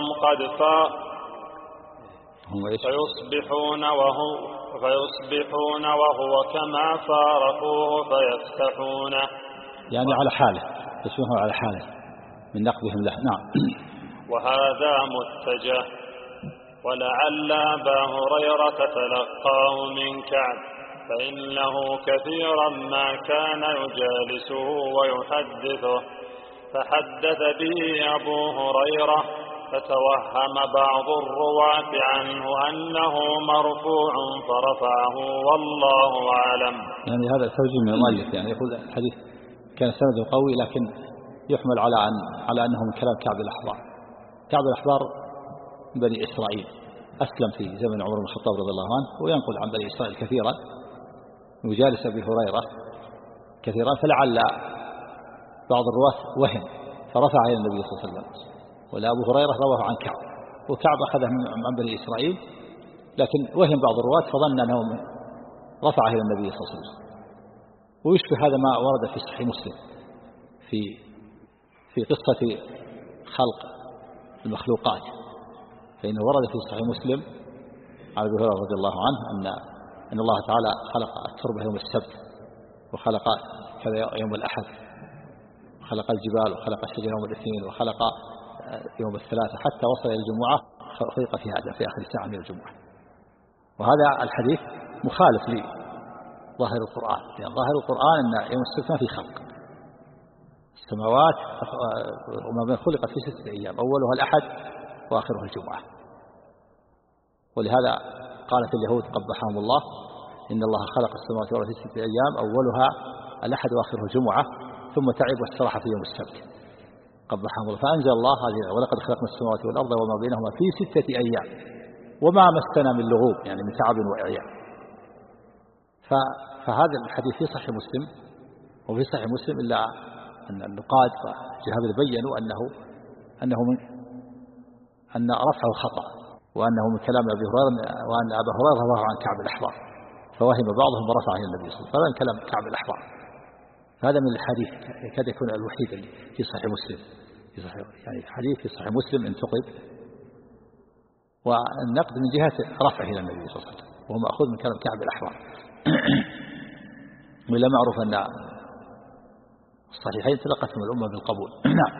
وهو كما فارقوه فيفتحونه، يعني على حاله، يصبحون على حاله من نقبهم له. نعم. وهذا متجه. ولعل أبا هريرة تلقاه من كعب، فإنه كثيرا ما كان يجالسه ويحدثه، فحدث به أبو هريرة، فتوهم بعض الرواة عنه أنه مرفوع فرفعه، والله أعلم. يعني هذا توجيه من المؤلف، يعني يقول الحديث كان سنده قوي، لكن يحمل على أنه من كلام كعب الأحبار. كعب الأحبار بني إسرائيل، أسلم في زمن عمر بن الخطاب رضي الله عنه، وينقل عن بني إسرائيل كثيرا، يجالس أبي هريرة كثيرا، فلعل بعض الرواة وهم فرفع إلى النبي صلى الله عليه وسلم، ولا أبو هريرة رواه عن كعب، وكعب أخذه عن بني إسرائيل، لكن وهم بعض الرواة فظن أنه رفعه إلى النبي صلى الله عليه وسلم. ويشبه هذا ما ورد في صحيح مسلم في قصة خلق المخلوقات، فإنه ورد في صحيح مسلم عن أبي هريرة رضي الله عنه أن الله تعالى خلق التربة يوم السبت، وخلق كذا يوم الأحد، وخلق الجبال، وخلق الشجر يوم الاثنين، وخلق يوم الثلاثة، حتى وصل إلى الجمعة خلق في هذا في آخر ساعة من الجمعة. وهذا الحديث مخالف لظاهر القرآن، لأن ظاهر القرآن أن يوم السبت ما في خلق، السماوات وما بين خلقت في 6 أيام، أولها الأحد وآخرها الجمعة. ولهذا قالت اليهود قبحهم الله إن الله خلق السماوات والأرض في 6 أيام، أولها الأحد وآخرها الجمعة، ثم تعب واستراح في يوم السبت، قبحهم الله. فأنزل الله هذه ولقد خلقنا السماوات والأرض وما بينهما في 6 أيام وما مسنا من لغوب، يعني من تعب وإعياء. فهذا الحديث في صحيح مسلم، وفي صحيح مسلم إلا أن النقاد فجهاب بيّنوا أن رفعه خطأ، وأنه من كلام أبي هريرة، وأن أبا هريرة رواه عن كعب الأحبار، فوهم بعضهم ورفعه إلى النبي صلى الله عليه وسلم، فهذا من كلام كعب الأحبار. فهذا من الحديث يكاد يكون الوحيد اللي في صحيح مسلم، يعني حديث في صحيح مسلم انتقد، والنقد من جهة رفعه إلى النبي صلى الله عليه وسلم، وهو مأخوذ من كلام كعب الأحبار. ولا معروف أن الصحيحين تلقتهم الأمة بالقبول. نعم.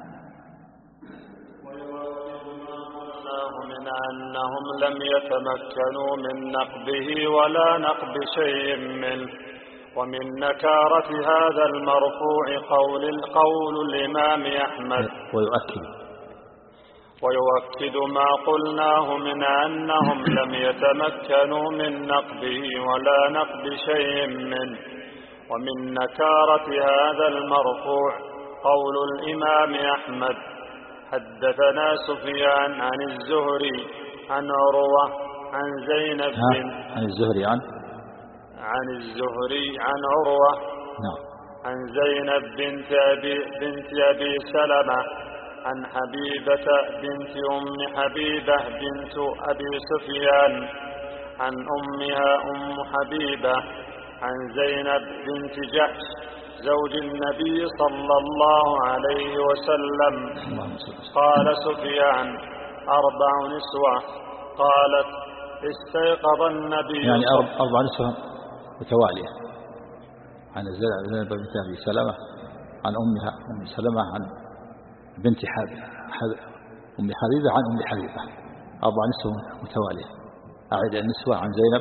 من أنهم لم يتمكنوا من نقبه ولا نقب شيء منه، ومن نكارة هذا المرفوع قول الإمام أحمد، ويؤكد ما قلناه من أنهم لم يتمكنوا من نقبه ولا نقب شيء منه. ومن نكارة هذا المرفوع قول الإمام أحمد: حدثنا سفيان عن الزهري عن عروة عن زينب عن الزهري عن عروة عن زينب بنت أبي سلمة عن حبيبة بنت أم حبيبة بنت أبي سفيان عن أمها أم حبيبة عن زينب بنت جحش زوج النبي صلى الله عليه وسلم. قال سفيان 4 نسوة. قالت استيقظ النبي يعني 4 نسوة متوالية عن زينب بنت أبي سلمة عن أمها أم سلمة عن بنت أم حبيبة عن أم حبيبة 4 نسوة متوالية. أعد النسوة عن زينب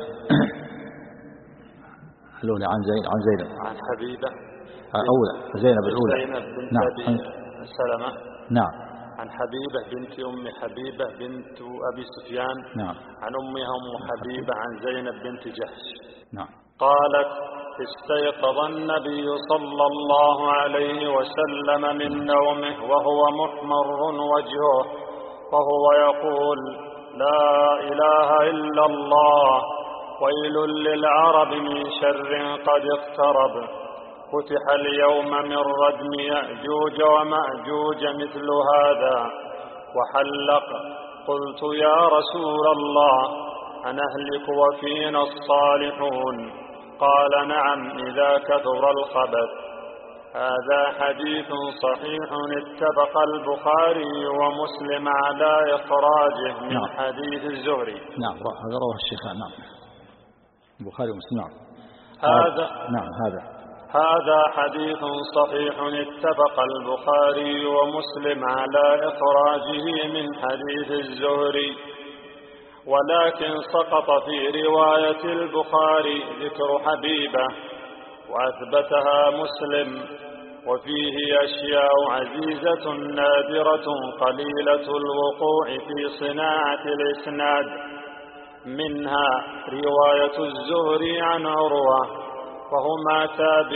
الأولى عن زينب عن حبيبة أولى زينب الأولى زينب بنت نعم. أبي سلمة نعم. عن حبيبة بنت أم حبيبة بنت أبي سفيان نعم. عن أمها أم حبيبة عن زينب بنت جحش. نعم. قالت استيقظ النبي صلى الله عليه وسلم من نومه وهو محمر وجهه وهو يقول لا إله إلا الله ويل للعرب من شر قد اقترب فتح اليوم من ردم يأجوج ومأجوج مثل هذا وحلق. قلت يا رسول الله أنهلك وفينا الصالحون؟ قال نعم إذا كثر الخبث. هذا حديث صحيح اتفق البخاري ومسلم على إخراجه من نعم. حديث الزهري. نعم هذا رواه الشيخان. نعم البخاري ومسلم. نعم هذا حديث صحيح اتفق البخاري ومسلم على إخراجه من حديث الزهري ولكن سقط في رواية البخاري ذكر حبيبة وأثبتها مسلم وفيه أشياء عزيزة نادرة قليلة الوقوع في صناعة الإسناد منها رواية الزهري عن عروة وهما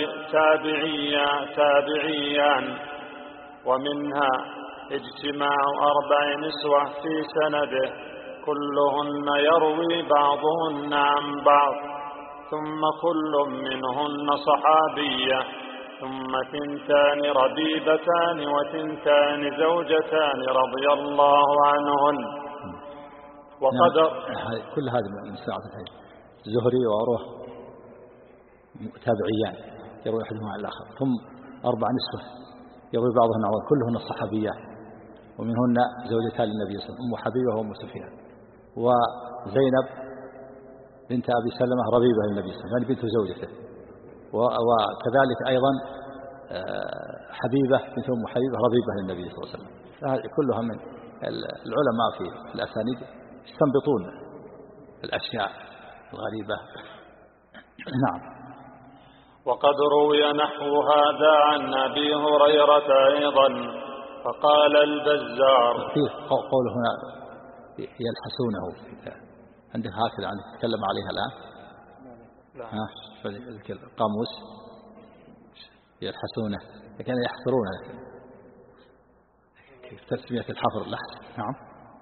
تابعيان ومنها اجتماع 4 نسوة في سنده كلهن يروي بعضهن عن بعض ثم كل منهن صحابية ثم 2 ربيبتان و2 زوجتان رضي الله عنهن. وقد كل هذه من ساعة الحديث زهري وعروة تابعيان يروي أحدهما عن الآخر ثم 4 نسوة يروي بعضهن عن كلهن صحابيات ومنهن زوجتان للنبي صلى الله عليه وسلم أم حبيبة وأم سفيان وزينب بنت أبي سلمة ربيبة للنبي صلى الله عليه وسلم يعني بنت زوجته وكذلك أيضا حبيبة بنت أم حبيبة ربيبة للنبي صلى الله عليه وسلم. كلها من العلماء في الأسانيد يستنبطون الأشياء الغريبة. نعم. وقد روي نحو هذا عن أبي هريرة أيضا فقال البزار قوله هنا يلحسونه عندك هكذا عندك تتكلم عليها الآن القاموس يلحسونه لكن يحفرونه تسمية الحفر اللحس. نعم.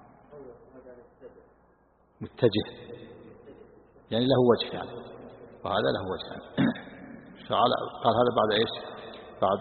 متجه يعني له وجه يعني وهذا له وجه يعني. قال هذا بعد ايش؟ بعد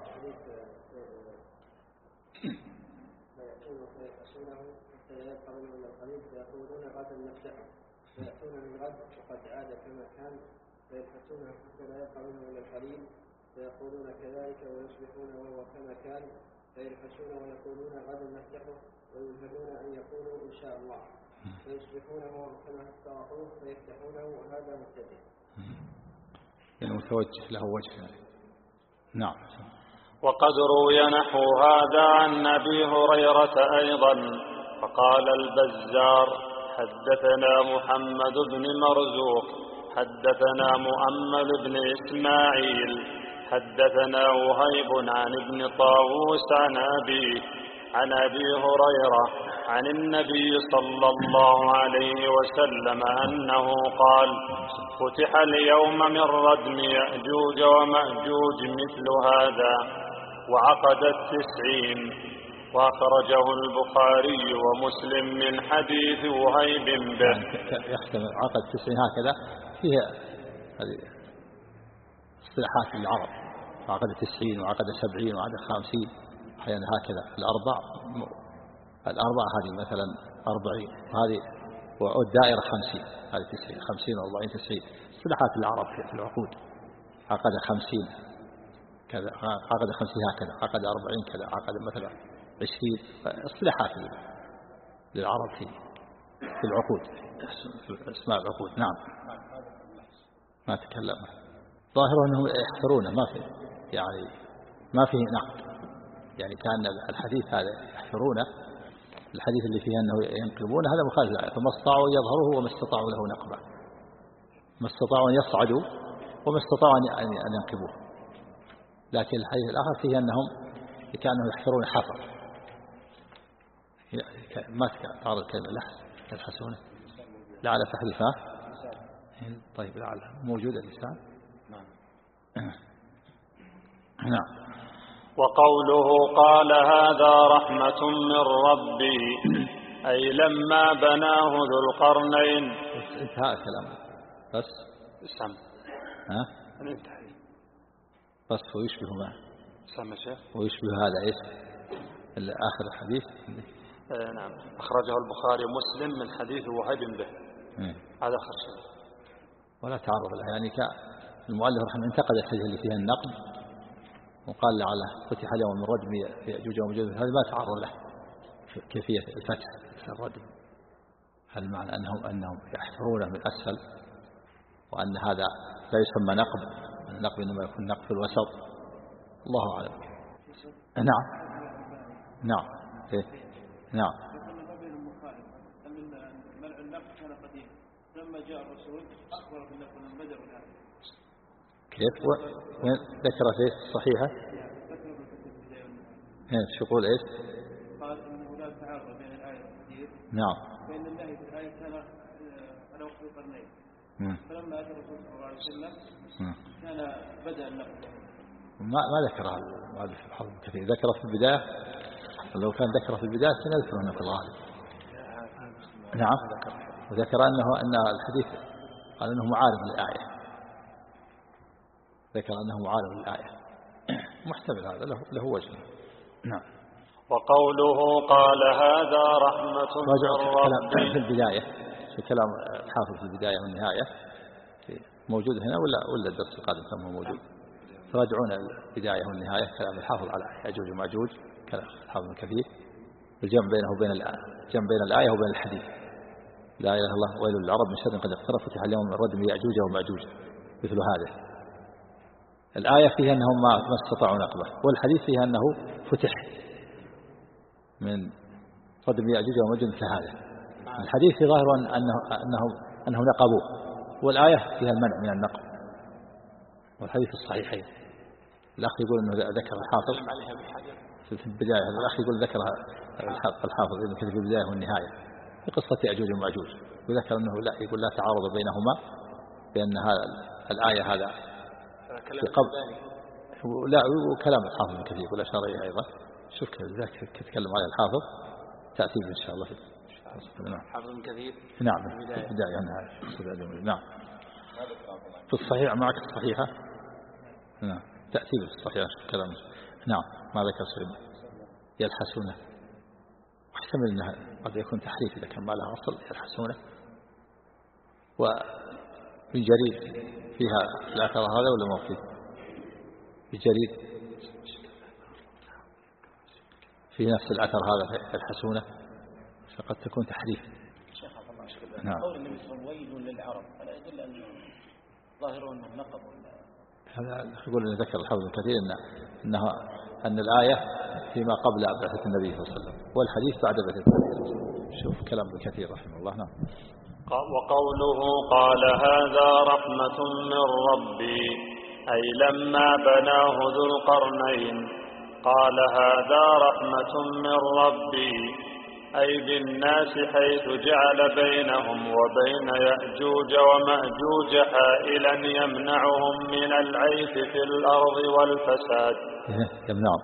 فيأتون من غد وقد عاد كما كان فيلحسونه حتى لا يبقى منه إلا القليل فيقولون كذلك ويصبحون وهو كما كان فيلحسون ويقولون غدا نفتحه وينهلون أن يقولوا إن شاء الله فيصبحون وهو كما استراحوه فيفتحونه وهذا مبتدئ يعني متوجه له وجه. نعم. وقد روي نحو هذا عن أبي هريرة أيضا فقال البزار حدثنا محمد بن مرزوق حدثنا مؤمل بن إسماعيل حدثنا وهيب عن ابن طاووس عن أبي هريرة عن النبي صلى الله عليه وسلم أنه قال فتح اليوم من ردم يأجوج ومأجوج مثل هذا وعقد 90 وأخرجه البخاري ومسلم من حديث وهيب به. يختم عقد 90 هكذا فيها هذه اصطلاحات العرب وعقد 90 وعقد 70 وعقد 50 أحيانا هكذا. الأربع هذه مثلا 40 وهذه والدائرة 50 هذه 90 50 و40 90 اصطلاحات العرب في العقود. عقد 50 كذا عقد 50 هكذا عقد 40 كذا عقد مثلا 20 اصطلاحات للعرب في العقود في اسماء العقود. نعم ما تكلم ظاهره أنهم يحفرونه ما في يعني ما فيه نقد يعني كان الحديث هذا يحفرونه الحديث اللي فيه أنه ينقبون هذا مخالف للآية فما استطاعوا يظهروه وما استطاعوا له نقبه ما استطاعوا أن يصعدوا وما استطاعوا أن ينقبوه. لكن الحديث الآخر فيه أنهم كانوا يحفرون حفر ما تعرض الكلمة يلحسونه لا على تحريفها. طيب لعل موجود اللسان. نعم. وقوله قال هذا رحمة من ربي أي لما بناه ذو القرنين. انتهى كلامه بس سم ها انتهى بس ويشبه ما سم شيخ ويشبه هذا ايش آخر الحديث. نعم أخرجه البخاري ومسلم من حديث وهب به. هذا آخر شيء ولا تعرض له يعني المؤلف رحمه انتقد الحديث اللي فيها النقد وقال لعله فتح اليوم من ردم يأجوج ومأجوج هذا ما تعرض له كيفية الفتح الردم. هل معنى أنهم يحفرونه من أسفل وأن هذا لا يسمى نقب النقب إنما يكون نقب في الوسط الله أعلم. نعم نعم إيه؟ نعم لما جاء الرسول أخبر بالنقل من بدر والآن كيف ذكر في الصحيحة شو يقول إيش قال إنه لا تعارض بين الآية والحديث. نعم فإن الله في الآية كان على وقت القرنين فلما أتى الرسول صلى الله عليه وسلم كان بدأ النقل ما ذكر هذا في الحرب كثير ذكر في البداية لو كان ذكر في البداية سنذكر أنه في الغالب. نعم وذكر أن الحديث قال أنه معارض للآية ذكر أنه معارض للآية محتمل هذا له وجه. نعم. وقوله قال هذا رحمة من ربي في البداية في كلام الحافظ في البداية والنهاية موجود هنا ولا الدرس القادم كم هو موجود تراجعون البداية والنهاية كلام الحافظ على يأجوج ومأجوج كلام الحافظ الكثير الجمع بينه وبين الجمع بين الآية وبين الحديث. لا إله إلا الله ويل للعرب من شر قد اقترب فتح اليوم من ردم يأجوج ومأجوج مثل هذا. الآية فيها أنهم ما استطاعوا نقبه والحديث فيها أنه فتح من ردم يأجوج ومأجوج مثل هذا. الحديث في ظاهر أنه نقبوه والآية فيها المنع من النقب والحديث الصحيحين. الأخ يقول أنه ذكر الحافظ في البداية الأخ يقول ذكر الحافظ ابن كثير في البداية والنهاية في قصة يأجوج ومأجوج وذكر أنه لا يقول لا تعارض بينهما بأن هذا الآية هذا في قبل لا وكلام الحافظ ابن كثير ولا شرعي أيضا شوف كذلك تتكلم على الحافظ تأتي إن شاء الله حافظ ابن كثير نعم في البداية والنهاية. نعم في الصحيح معك الصحيحة نعم تأتي في الصحيح كلام نعم ما ذكر شيء يلحسونه واحتمل أنها قد يكون تحريف إذا كان ما لها أصل يلحسونه. وفي جريد فيها الأثر هذا ولا ما فيه في جريد في نفس الأثر هذا يلحسونه فقد تكون تحريف. نعم. قول النبي صلى الله عليه وسلم ويل للعرب فلا يدل أن ظاهره أنه نقب هذا يقول أن ذكر الحافظ الكثير أن الآية فيما قبل بعثة النبي صلى الله عليه وسلم والحديث بعد بعثة النبي صلى الله عليه وسلم. شوف كلام ابن كثير رحمه الله. نعم. وقوله قال هذا رحمة من ربي أي لما بناه ذو القرنين قال هذا رحمة من ربي أي بالناس حيث جعل بينهم وبين يأجوج ومأجوج حائلا يمنعهم من العيث في الأرض والفساد. يمنعهم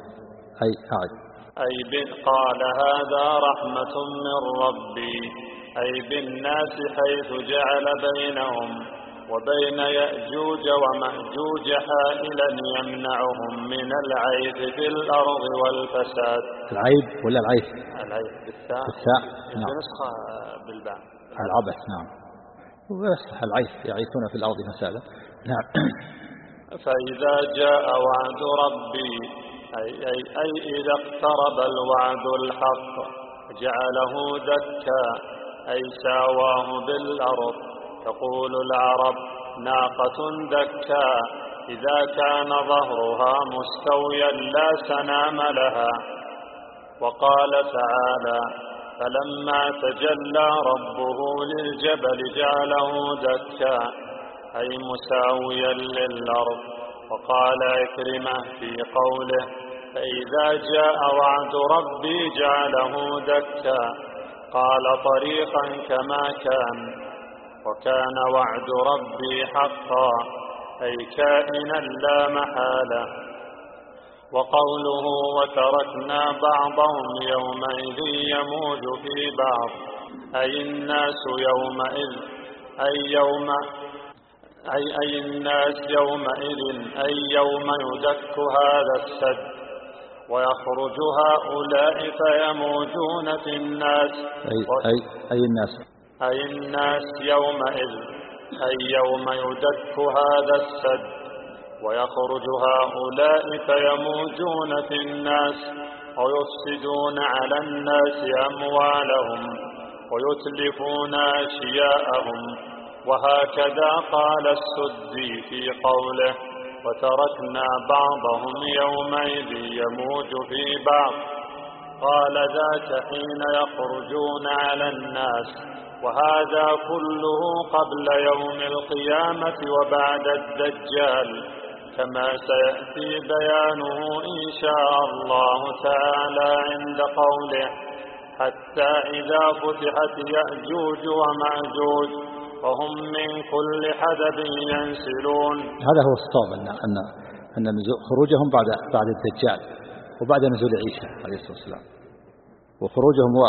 قال هذا رحمة من ربي أي بالناس حيث جعل بينهم وبين يأجوج ومأجوج حائلا يمنعهم من العيث في الأرض والفساد. العيب ولا العيث؟ العيث بالتاء. نعم. نسخة بالباء. العبث. نعم. ويصح العيث يعيثون في الأرض فسادا. نعم. فإذا جاء وعد ربي أي إذا اقترب الوعد الحق جعله دكا أي ساواه بالأرض. تقول العرب ناقة دكا إذا كان ظهرها مستويا لا سنام لها. وقال تعالى فلما تجلى ربه للجبل جعله دكا أي مساويا للأرض. وقال عكرمة في قوله فإذا جاء وعد ربي جعله دكا قال طريقا كما كان. وكان وعد ربي حقا أي كائنا لا محالة. وقوله وتركنا بعضهم يومئذ يموج في بعض أي الناس يومئذ أي الناس يومئذ أي يوم يدك هذا السد ويخرج هؤلاء فيموجون في الناس. أي الناس يومئذ أي يوم يدك هذا السد ويخرج هؤلاء فيموجون في الناس ويفسدون على الناس أموالهم ويتلفون أشياءهم. وهكذا قال السدي في قوله وتركنا بعضهم يومئذ يموج في بعض قال ذاك حين يخرجون على الناس. وهذا كله قبل يوم القيامة وبعد الدجال كما سيأتي بيانه إن شاء الله تعالى عند قوله حتى إذا فتحت يأجوج ومأجوج وهم من كل حدب ينسلون. هذا هو الصواب أن خروجهم بعد الدجال وبعد نزول عيسى عليه الصلاة والسلام. وخروجهم هو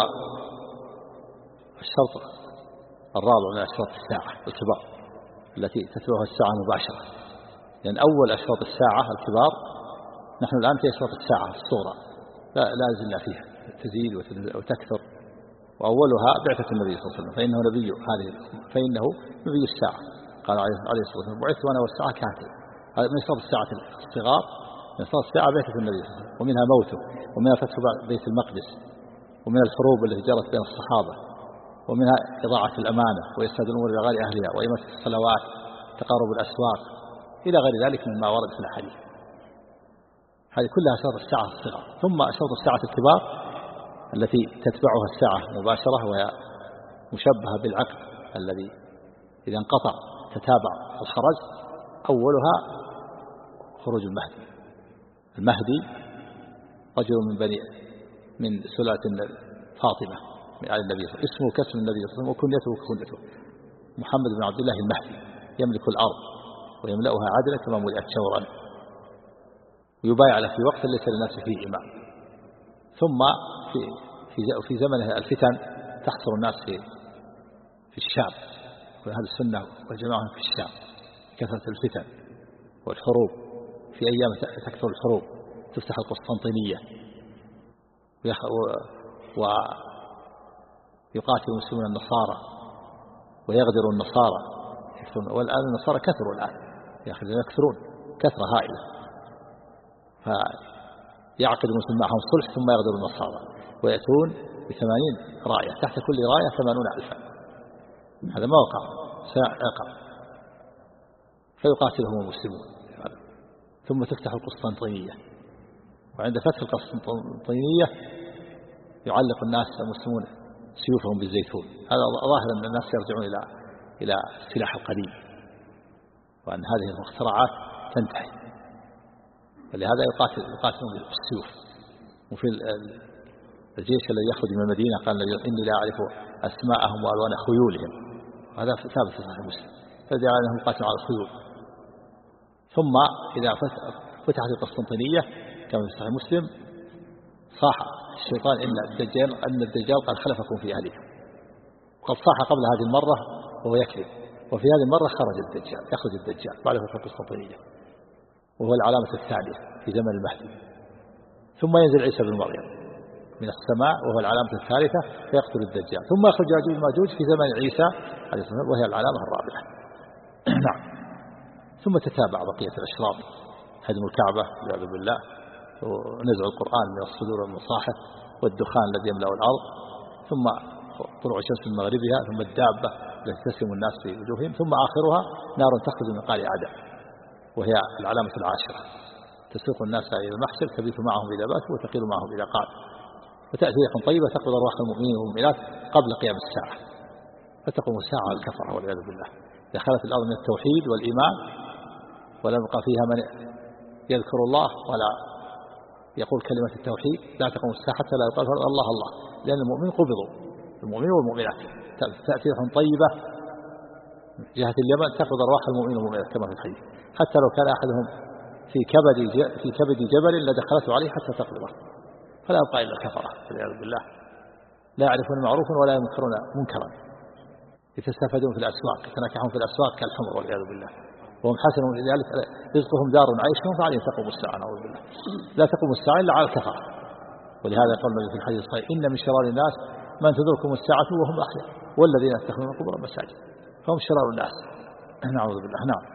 الشرط الرابع من أشراط الساعة الكبار التي تتبعها الساعة مباشرة. لأن أول أشراط الساعة الكبار نحن الآن في أشراط الساعة الصغرى لا زلنا فيها تزيد وتكثر. وأولها بعثة النبي صلى الله عليه وسلم فإنه نبي الساعة. قال عليه الصلاة والسلام بعثت وأنا والساعة كاتب. هذا من أشراط الساعة الصغار. من أشراط الساعة بعثة النبي صلى الله عليه وسلم ومنها موته ومنها فتح بيت المقدس ومن الحروب التي جرت بين الصحابة ومنها إضاعة الأمانة وإفساد الأمور إلى غير أهلها وإماتة الصلوات تقارب الأسواق إلى غير ذلك مما ورد في الحديث. هذه كلها أشراط الساعة الصغار. ثم أشراط الساعة الكبار التي تتبعها الساعة مباشرة وهي مشبهة بالعقد الذي إذا انقطع تتابع الخرج. أولها خروج المهدي رجل من سلالة فاطمة من آل النبي صلى الله عليه وسلم اسمه كاسم النبي صلى الله عليه وسلم وكنيته محمد بن عبد الله المهدي يملك الأرض ويملأها عدلا كما ملئت شورا ويبايع له في وقت ليس للناس فيه إمام. ثم في زمنه الفتن تحصر الناس في الشام وهذه السنة والجماعة في الشام كثرة الفتن والحروب. في أيام تكثر الحروب تفتح القسطنطينية ويقاتل المسلمون النصارى ويغدر النصارى والآن النصارى كثروا الآن يكثرون كثرة هائلة. فيعقد المسلمون معهم صلح ثم يغدر النصارى ويأتون ب80 راية تحت كل راية 80,000. هذا ما وقع سيقع فيقاتلهم المسلمون. ثم تفتح القسطنطينية وعند فتح القسطنطينية يعلق الناس المسلمون سيوفهم بالزيتون. هذا ظاهر أن الناس يرجعون إلى السلاح القديم وأن هذه المخترعات تنتهي. فلهذا يقاتلون بالسيوف. وفي الجيش الذي يخرج من المدينة قال إني لا أعرف أسماءهم وألوان خيولهم. هذا ثابت في صحيح مسلم. فجعل أنهم يقاتلون على الخيول. ثم إذا فتحت القسطنطينية كما في صحيح مسلم صاح الشيطان إن الدجال قد خلفكم في أهلكم. وقد صاح قبل هذه المرة وهو يكذب وفي هذه المرة يخرج الدجال بعد فتح القسطنطينية، وهو العلامة الثانية في زمن المهدي. ثم ينزل عيسى بن مريم من السماء وهو العلامة الثالثة فيقتل الدجال، ثم يخرج يأجوج وماجوج في زمن عيسى عليه السلام وهي العلامة الرابعة. نعم. ثم تتابع بقية الأشراط: هدم الكعبة والعياذ بالله، ونزع القرآن من الصدور والمصاحف، والدخان الذي يملأ الأرض، ثم طلوع الشمس من مغربها، ثم الدابة التي تسم الناس في وجوههم، ثم آخرها نار تخرج من قعر عدن وهي العلامة العاشرة، تسوق الناس إلى المحشر تبيت معهم إذا باتوا وتقيل معهم إذا قال، وتأتي ريح طيبة تقبض أرواح المؤمنين والمؤمنات قبل قيام الساعة، فتقوم الساعة على الكفرة والعياذ بالله. دخلت الأرض من التوحيد والإيمان ولا يبقى فيها من يذكر الله ولا يقول كلمة التوحيد، لا تقوم الساعة حتى لا يقال الله الله، لأن المؤمن قبضوا، المؤمنين والمؤمنات. تأتي ريح طيبة جهة اليمن تقبض أرواح المؤمنين والمؤمنات كما في الحديث، حتى لو كان أحدهم في كبد جبل لدخلته عليه حتى تقبضه، فلا يبقى إلا الكفرة والعياذ بالله، لا يعرفون معروفا ولا ينكرون منكرا، يتستفدون في الأسواق، يتناكحون في الأسواق كالحمر والعياذ بالله، وهم حسنوا لذلك رزقهم دار عيشهم فعليهم تقوم الساعة نعوذ بالله. لا تقوم الساعة إلا على الكفرة، ولهذا قال النبي في الحديث الصحيح: إن من شرار الناس من تدركهم الساعة وهم أحياء والذين يتخذون القبور مساجد، فهم شرار الناس نعوذ بالله. نعم.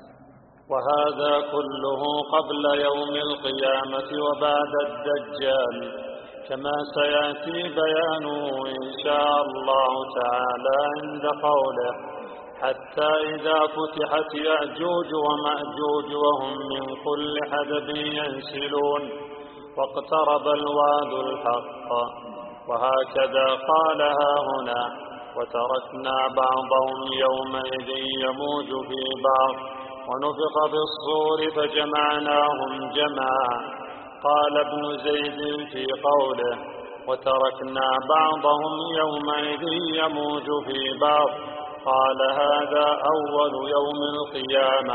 وهذا كله قبل يوم القيامة وبعد الدجال، كما سيأتي بيانه إن شاء الله تعالى عند قوله: حتى إذا فتحت يأجوج ومأجوج وهم من كل حدب ينسلون واقترب الوعد الحق. وهكذا قالها هنا: وتركنا بعضهم يومئذ يموج في بعض ونفخ بالصور فجمعناهم جمعا. قال ابن زيد في قوله: وتركنا بعضهم يومئذ يموج في بعض، قال: هذا أول يوم القيامة.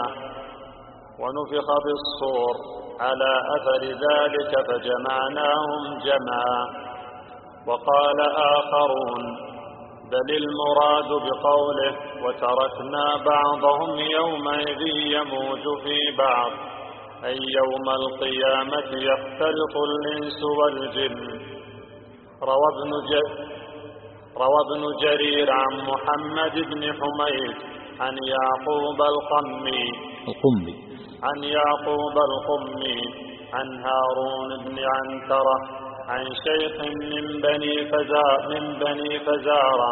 ونفخ بالصور على أثر ذلك فجمعناهم جمعا. وقال آخرون: بل المراد بقوله: وتركنا بعضهم يومئذ يموج في بعض، أي يوم القيامة يختلط الإنس والجن. روى ابن جرير عن محمد بن حميد عن يعقوب القمي عن هارون بن عنترة عن شيخ من بني فزارة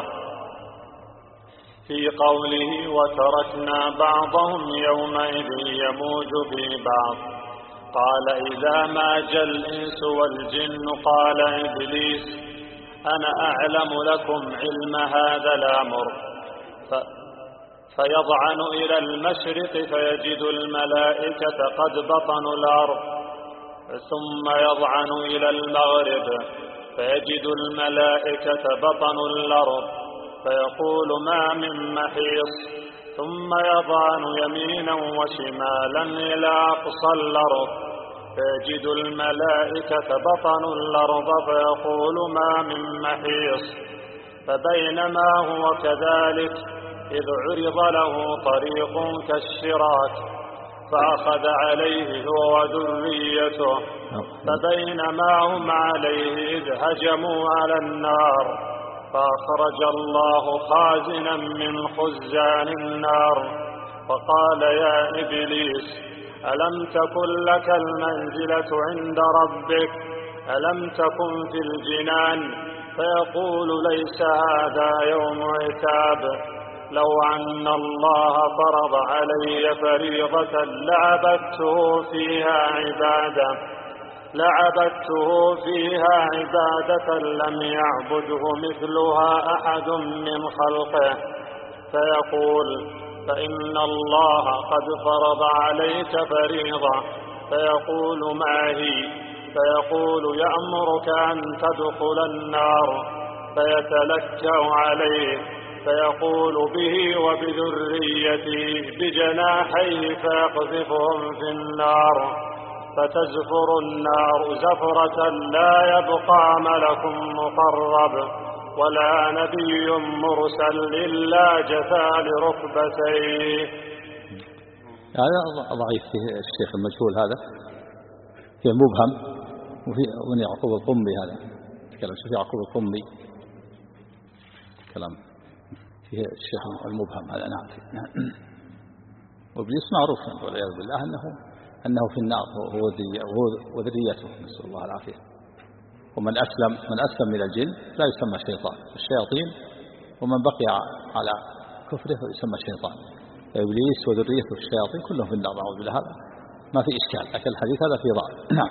في قوله: وتركنا بعضهم يومئذ يموج في بعض، قال: إذا ماج الإنس والجن قال إبليس: أنا أعلم لكم علم هذا الأمر، فيضعن إلى المشرق فيجد الملائكة قد بطنوا الأرض، ثم يضعن إلى المغرب فيجد الملائكة بطنوا الأرض، فيقول: ما من محيص، ثم يضعن يمينا وشمالا إلى أقصى الأرض فيجد الملائكة بطنوا الأرض، فيقول: ما من محيص. فبينما هو كذلك إذ عرض له طريق كالشراك فأخذ عليه هو وذريته، فبينما هم عليه إذ هجموا على النار فأخرج الله خازنا من خزان النار فقال: يا إبليس، ألم تكن لك المنزلة عند ربك؟ ألم تكن في الجنان؟ فيقول: ليس هذا يوم عتاب، لو أن الله فرض علي فريضة لعبدته فيها عبادة لم يعبده مثلها أحد من خلقه. فيقول: فإن الله قد فرض عليك فريضة. فيقول: ما هي؟ فيقول: يأمرك أن تدخل النار. فيتلكأ عليه فيقول: به وبذريته بجناحيه فيقذفهم في النار، فتزفر النار زفرة لا يبقى ملك مقرب ولا نبي مرسل إلا جثى لركبتيه. هذا ضعيف فيه الشيخ المجهول، هذا فيه مبهم، ومن يعقوب القمي هذا تكلم في يعقوب القمي كلام فيه الشيخ المبهم هذا. نعم. وإبليس معروف والعياذ بالله أنه في النار هو وذريته، نسأل الله العافية. ومن أسلم من الجن لا يسمى شيطان، الشياطين ومن بقي على كفره يسمى شيطان. إبليس وذريته الشياطين كلهم في النار، نعوذ بالله. هذا ما في إشكال، لكن الحديث هذا في ضعف. نعم.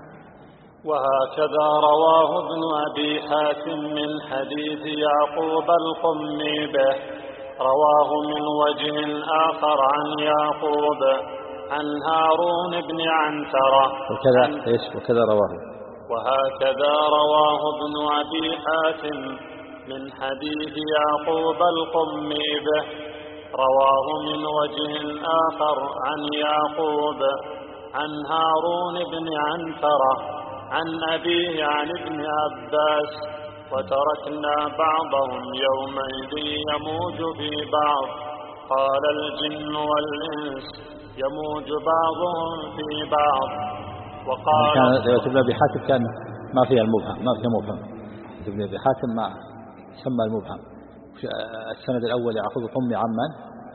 وهكذا رواه ابن أبي حاتم من حديث يعقوب القمي به، رواه من وجه آخر عن يعقوب عن هارون بن عنترة. وكذا رواه. وهكذا رواه ابن أبي حاتم من حديث يعقوب القمي به، رواه من وجه آخر عن يعقوب عن هارون بن عنترة عن أبيه عن ابن عباس، وتركنا بعضهم يومئذ يموج في بعض. قال الجن والإنس يموج بعضهم في بعض. وقال كان ابن أبي حاتم كان ما فيها المبهم، ما فيها مبهم. ابن أبي حاتم ما سمى المبهم. السند الأول يعقوب القمي عمن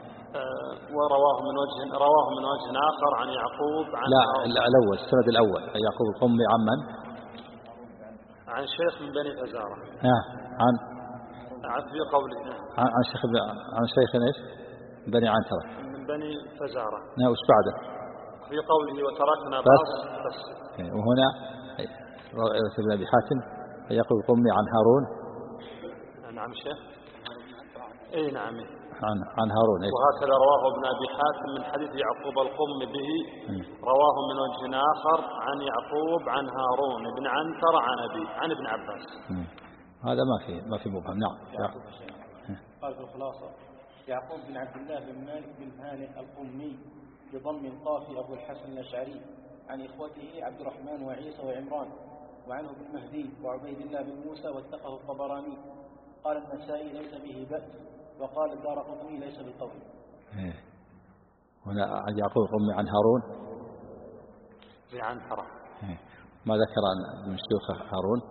ورواه من وجه آخر عن يعقوب عن الأول، السند الأول يعقوب القمي عمن عن شيخ من بني فزارة. عن في قوله عن شيخ ايش؟ بني عنترة من بني فزارة. وش بعده؟ في قوله وتركنا بعض بس. وهنا ابن أبي حاتم يعقوب القمي عن هارون. نعم شيخ. نعم. عن هارون. وهكذا رواه ابن أبي حاتم من حديث يعقوب القمي به، رواه من وجه آخر عن يعقوب عن هارون بن عنتر عن ابن عباس. هذا ما في مبهم. نعم. قال في الخلاصة: يعقوب بن عبد الله بن مالك بن هانئ القمي بضم القاف أبو الحسن الأشعري، عن إخوته عبد الرحمن وعيسى وعمران، وعنه ابن مهدي وعبيد الله بن موسى، واتقه الطبراني. قال النسائي ليس به بأس، وقال الدارقطني ليس بالقول. هنا عن يعقوب القمي عن هارون في عنترة. ما ذكر من شيوخ هارون.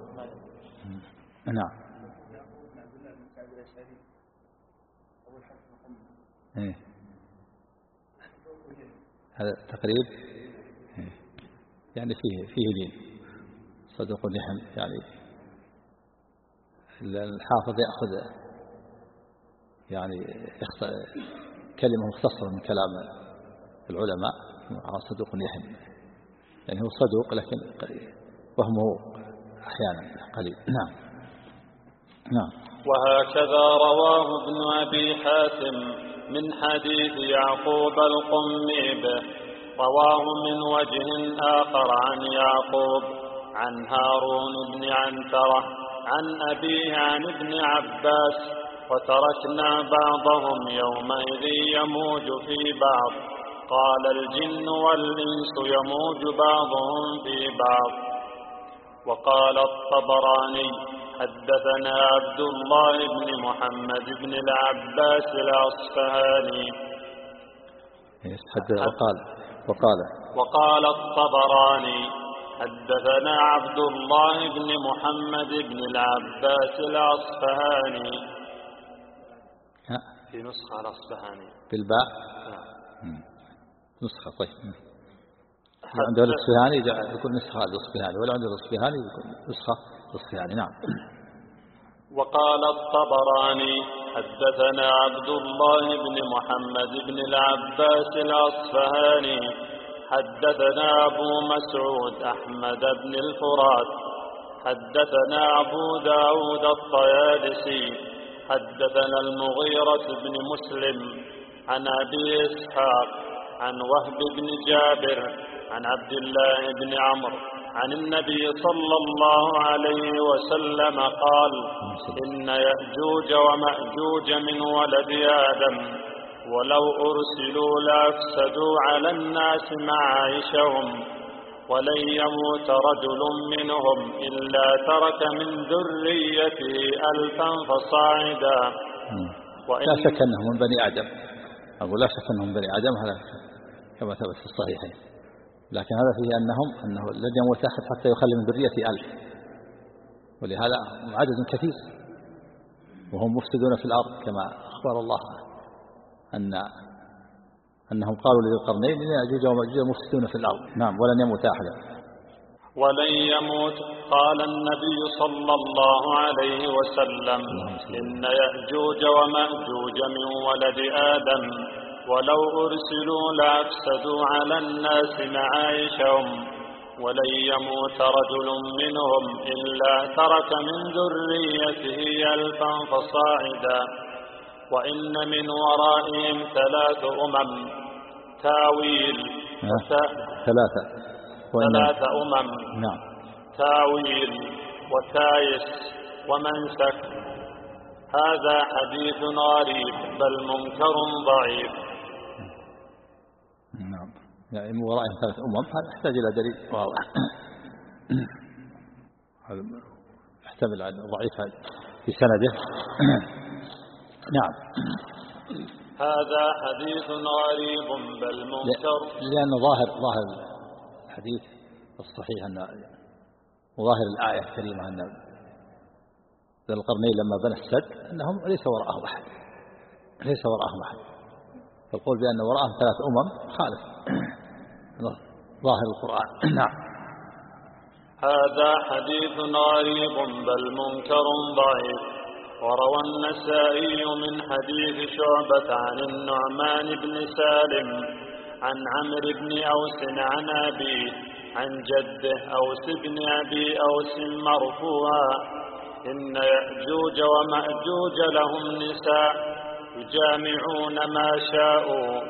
نعم. هذا تقريب يعني فيه لين صدق نحن، يعني الحافظ يأخذ يعني كلمة مختصرة من كلام العلماء على صدوق يحن، يعني هو صدوق لكن وهمه أحيانا قليل. نعم. وهكذا رواه ابن أبي حاتم من حديث يعقوب القمي به، رواه من وجه آخر عن يعقوب عن هارون بن عنترة عن أبيه عن ابن عباس، وتركنا بعضهم يومئذ يموج في بعض. قال الجن والإنس يموج بعضهم في بعض. وقال الطبراني: حدثنا عبد الله بن محمد بن العباس الأصفهاني. وقال الطبراني: حدثنا عبد الله بن محمد بن العباس الأصفهاني. في نسخة الأصفهاني بالباء. نسخة طيب. عنده الأصفهاني يكون نسخة الأصفهاني، ولا عنده الأصفهاني يكون نسخة الأصفهاني. نعم. وقال الطبراني: حدثنا عبد الله بن محمد بن العباس الأصفهاني حدثنا أبو مسعود أحمد بن الفرات حدثنا أبو داود الطيالسي حدثنا المغيرة بن مسلم عن أبي إسحاق عن وهب بن جابر عن عبد الله بن عمرو عن النبي صلى الله عليه وسلم قال: إن يأجوج ومأجوج من ولد آدم، ولو أرسلوا لأفسدوا على الناس معايشهم، ولن يموت رجل منهم إلا ترك من ذريته 1000 فصاعدا. لا شك أنهم من بني آدم، أقول لا شك أنهم من بني آدم، هذا كما ثبت في الصحيحين، لكن هذا فيه أنه لن يموت أحد حتى يخلي من ذريته 1000، ولهذا عدد كثير وهم مفسدون في الأرض، كما أخبر الله أنهم قالوا لذي القرنين إن يأجوج ومأجوج مفسدون في الأرض. نعم. ولن يموت أحد. ولن يموت. قال النبي صلى الله عليه وسلم: إن يأجوج ومأجوج من ولد آدم، ولو أرسلوا لأفسدوا على الناس معايشهم، ولن يموت رجل منهم إلا ترك من ذريته 1000 فصاعدا. وإن من ورائهم 3 أمم تاويل 3 أمم نعم. تاويل وتايس ومنسك. هذا حديث غريب بل منكر ضعيف. نعم. يعني من ورائهم 3 أمم، هذا يحتاج إلى دليل واضح. هذا يحتمل على ضعيف في سنده. نعم. هذا حديث غريب بل منكر، لأن ظاهر الحديث الصحيح وظاهر الآية الكريمة أن ذي القرنين لما بنى السد أنهم ليس وراءهم أحد، فالقول بأن وراءهم 3 أمم خالف ظاهر القرآن. نعم. هذا حديث غريب بل منكر ضعيف. وروى النسائي من حديث شعبة عن النعمان بن سالم عن عمرو بن أوس عن أبيه عن جده أوس بن أبي أوس مرفوعا: إن يأجوج ومأجوج لهم نساء يجامعون ما شاءوا،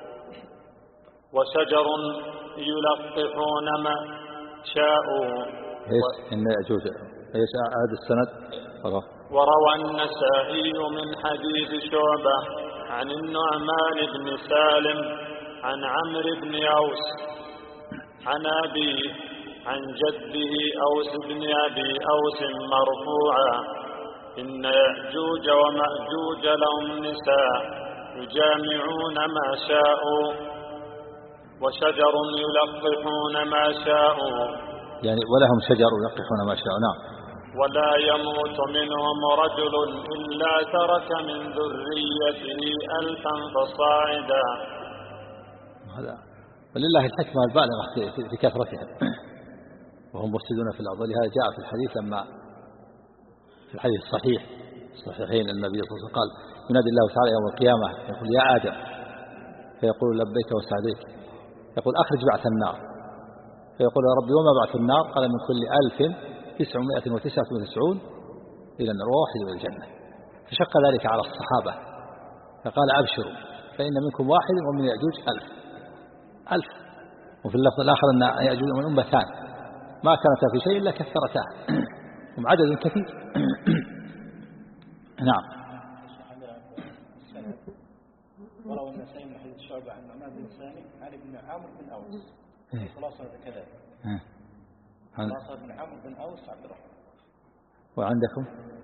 وشجر يلقحون ما شاءوا. إن يأجوج إيش هذا السند؟ وروى النسائي من حديث شعبة عن النعمان بن سالم عن عمرو بن أوس عن أبيه عن جده أوس بن أبي أوس مرفوعا: إن يأجوج ومأجوج لهم نساء يجامعون ما شاءوا، وشجر يلقحون ما شاءوا. يعني ولهم شجر يلقحون ما شاءوا. نعم. ولا يموت منهم رجل إلا ترك من ذريته 1000 فصاعدا. هذا ولله الحكمة البالغة في كثرتهم وهم مفسدون في الأرض. ولهذا جاء في الحديث لما في الحديث الصحيحين النبي صلى الله عليه وسلم قال: ينادي الله تعالى يوم القيامة يقول: يا آدم، فيقول: لبيك وسعديك. يقول: أخرج بعث النار. فيقول: يا ربي وما بعث النار؟ قال: من كل 1999 إلى النار وواحد إلى الجنة. فشق ذلك على الصحابة فقال: أبشروا فإن منكم واحد ومن يأجوج 1000. وفي اللفظ الآخر أن يأجوج من أمتان ما كانتا في شيء إلا كثرتاه، هم عدد كثير. نعم. ولو النسائي من حديث شعبة عن النعمان بن سالم عن ابن عمرو بن أوس خلاصة كذلك. خلاصة ابن عمرو بن أوس عبد الرحمن. وعندكم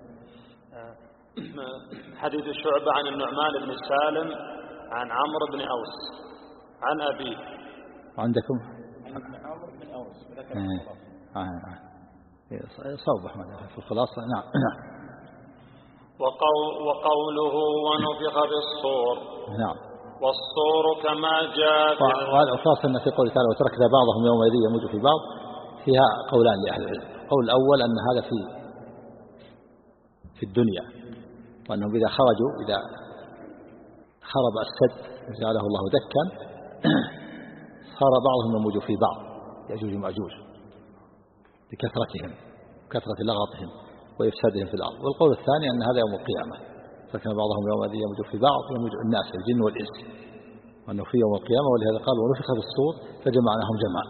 حديث شعبة عن النعمان بن سالم عن عمرو بن أوس عن أبيه. وعندكم عن ابن عمرو بن أوس. صوبح في الخلاصة. نعم. وقوله ونفخ بالصور. نعم. والصور كما جاء وهذا أساس أن في قوله تعالى: وتركنا بعضهم يومئذ يموج في بعض، فيها قولان لأهل العلم. القول الأول أن هذا في الدنيا، وأنهم إذا خرب السد وجعله الله دكا صار بعضهم يموج في بعض، يأجوج ومأجوج، لكثرتهم وكثرة لغطهم وإفسادهم في الأرض. والقول الثاني أن هذا يوم القيامة، فكان بعضهم يومئذ يموج في بعض يموج الناس الجن والإنس، وأنه في يوم القيامة. ولهذا قال: ونفخ بالصور فجمعناهم جمعا.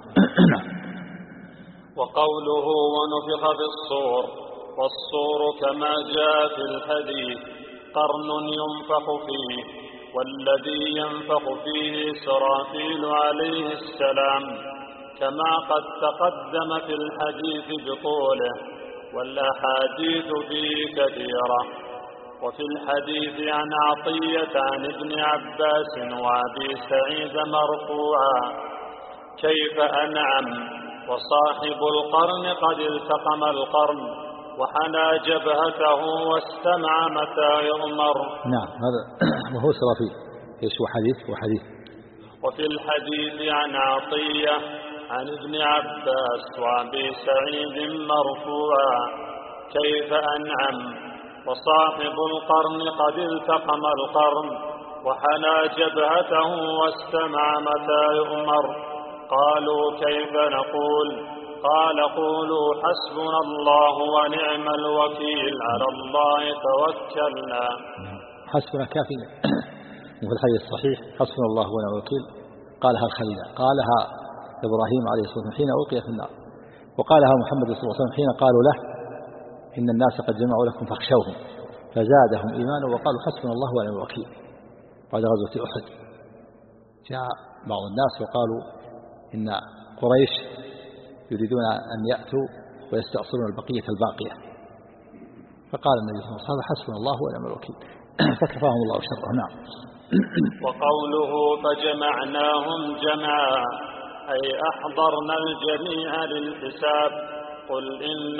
وقوله ونفخ بالصور: والصور كما جاء في الحديث قرن ينفخ فيه، والذي ينفخ فيه إسرافيل عليه السلام، كما قد تقدم في الحديث بطوله، والأحاديث فيه كثيرة. وفي الحديث عن عطية عن ابن عباس وأبي سعيد مرفوعا: كيف أنعم وصاحب القرن قد التقم القرن وحنى جبهته واستمع متى يؤمر. نعم، هذا وهو سرافيل. ايش هو حديث؟ وفي الحديث عن عطية عن ابن عباس وأبي سعيد مرفوعا: كيف أنعم وصاحب القرن قد التقم القرن وحنى جبهته واستمع متى يؤمر. قالوا: كيف نقول؟ قال: قولوا حسبنا الله ونعم الوكيل، على الله توكلنا. حسبنا كافي. وفي الحديث الصحيح: حسبنا الله ونعم الوكيل قالها الخليل، قالها إبراهيم عليه الصلاة والسلام حين ألقي في النار، وقالها محمد صلى الله عليه وسلم حين قالوا له: إن الناس قد جمعوا لكم فاخشوهم، فزادهم إيمانا وقالوا حسبنا الله ونعم الوكيل. بعد غزوة أحد جاء بعض الناس وقالوا إن قريش يريدون أن يأتوا ويستأصلون البقية الباقية، فقال النبي صلى الله عليه وسلم: حسبنا الله ونعم الوكيل، فكفاهم الله شره. نعم. وقوله فجمعناهم جمعا أي أحضرنا الجميع للحساب. قل إن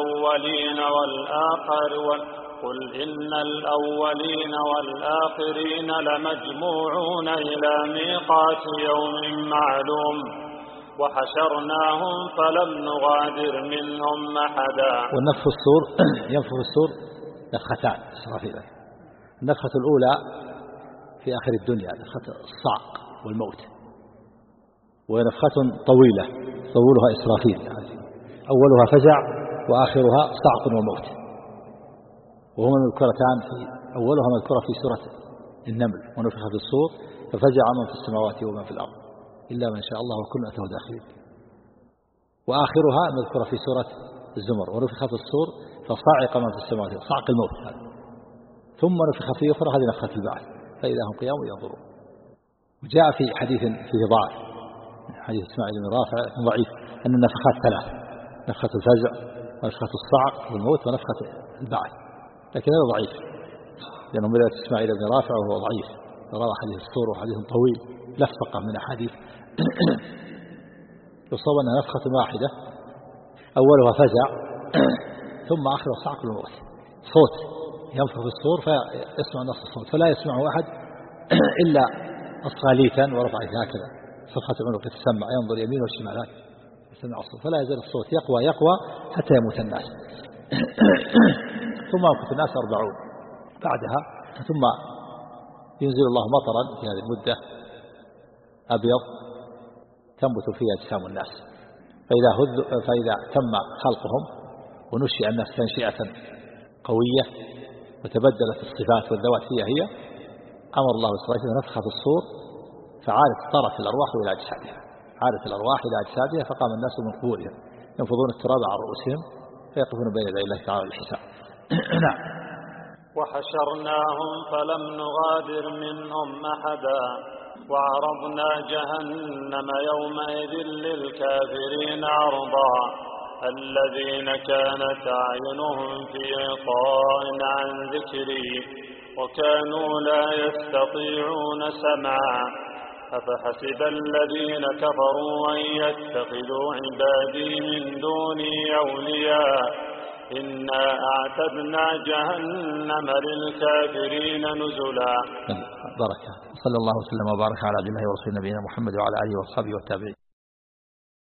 الأولين والآخرين لمجموعون إلى ميقات يوم معلوم. وحشرناهم فلم نغادر منهم أحدا. والنفخ الصور ينفخ الصور نفختان إسرافيل. النفخة الأولى في آخر الدنيا، نفخة الصعق والموت، ونفخة طويلة طولها إسرافيل، أولها فزع وآخرها صعق وموت، وهما مذكورتان أولها مذكورة في سورة النمل: ونفخ في الصور ففزع من في السماوات ومن في الأرض إلا من شاء الله وكلنا أتوه داخلين. وآخرها مذكورة في سورة الزمر: ونفخ في الصور فصعق من في السماوات، صعق الموت هذا. ثم نفخ في أخرى، هذه نفخة البعث، فإذا هم قيام ينظرون. وجاء في حديث فيه ضعف، حديث إسماعيل بن رافع ضعيف، أن النفخات ثلاث: نفخة الفزع ونفخة الصعق والموت ونفخة البعث، لكن هذا ضعيف لأنه من رواية إسماعيل بن رافع وهو ضعيف، روى حديث الصور وحديث طويل لفق من أحاديث. يصاب أنها نفخة واحدة أولها فزع ثم آخرها صعق الموت، صوت ينفخ في الصور فيسمع الناس الصوت، فلا يسمعه أحد إلا أصغاليتا ورفع هكذا صفحة عنق تسمع، ينظر يمين والشمالات يسمع الصوت، فلا يزال الصوت يقوى حتى يموت الناس. ثم يمكث الناس 40 بعدها، ثم ينزل الله مطرا في هذه المدة أبيض تنبت فيه أجسام الناس، فإذا تم خلقهم ونشئ الناس تنشئة قوية وتبدلت الصفات والذوات هي أمر الله إسرائيل نفخ في الصور فعادت طرف الأرواح إلى أجسادها، عادت الأرواح إلى أجسادها، فقام الناس من قبورهم ينفضون التراب عن رؤوسهم فيقفون بين يدي الله تعالى الحساب. نعم. وحشرناهم فلم نغادر منهم أحدا وعرضنا جهنم يومئذ للكافرين عرضا الذين كانت أعينهم في غطاء عن ذكري وكانوا لا يستطيعون سمعا أفحسب الذين كفروا أن يتخذوا عبادي من دوني أولياء إنا أعتدنا جهنم للكافرين نزلا. بركة. صلى الله وسلم وبارك على عبد الله ورسول نبينا محمد وعلى آله وصحبه والتابعين.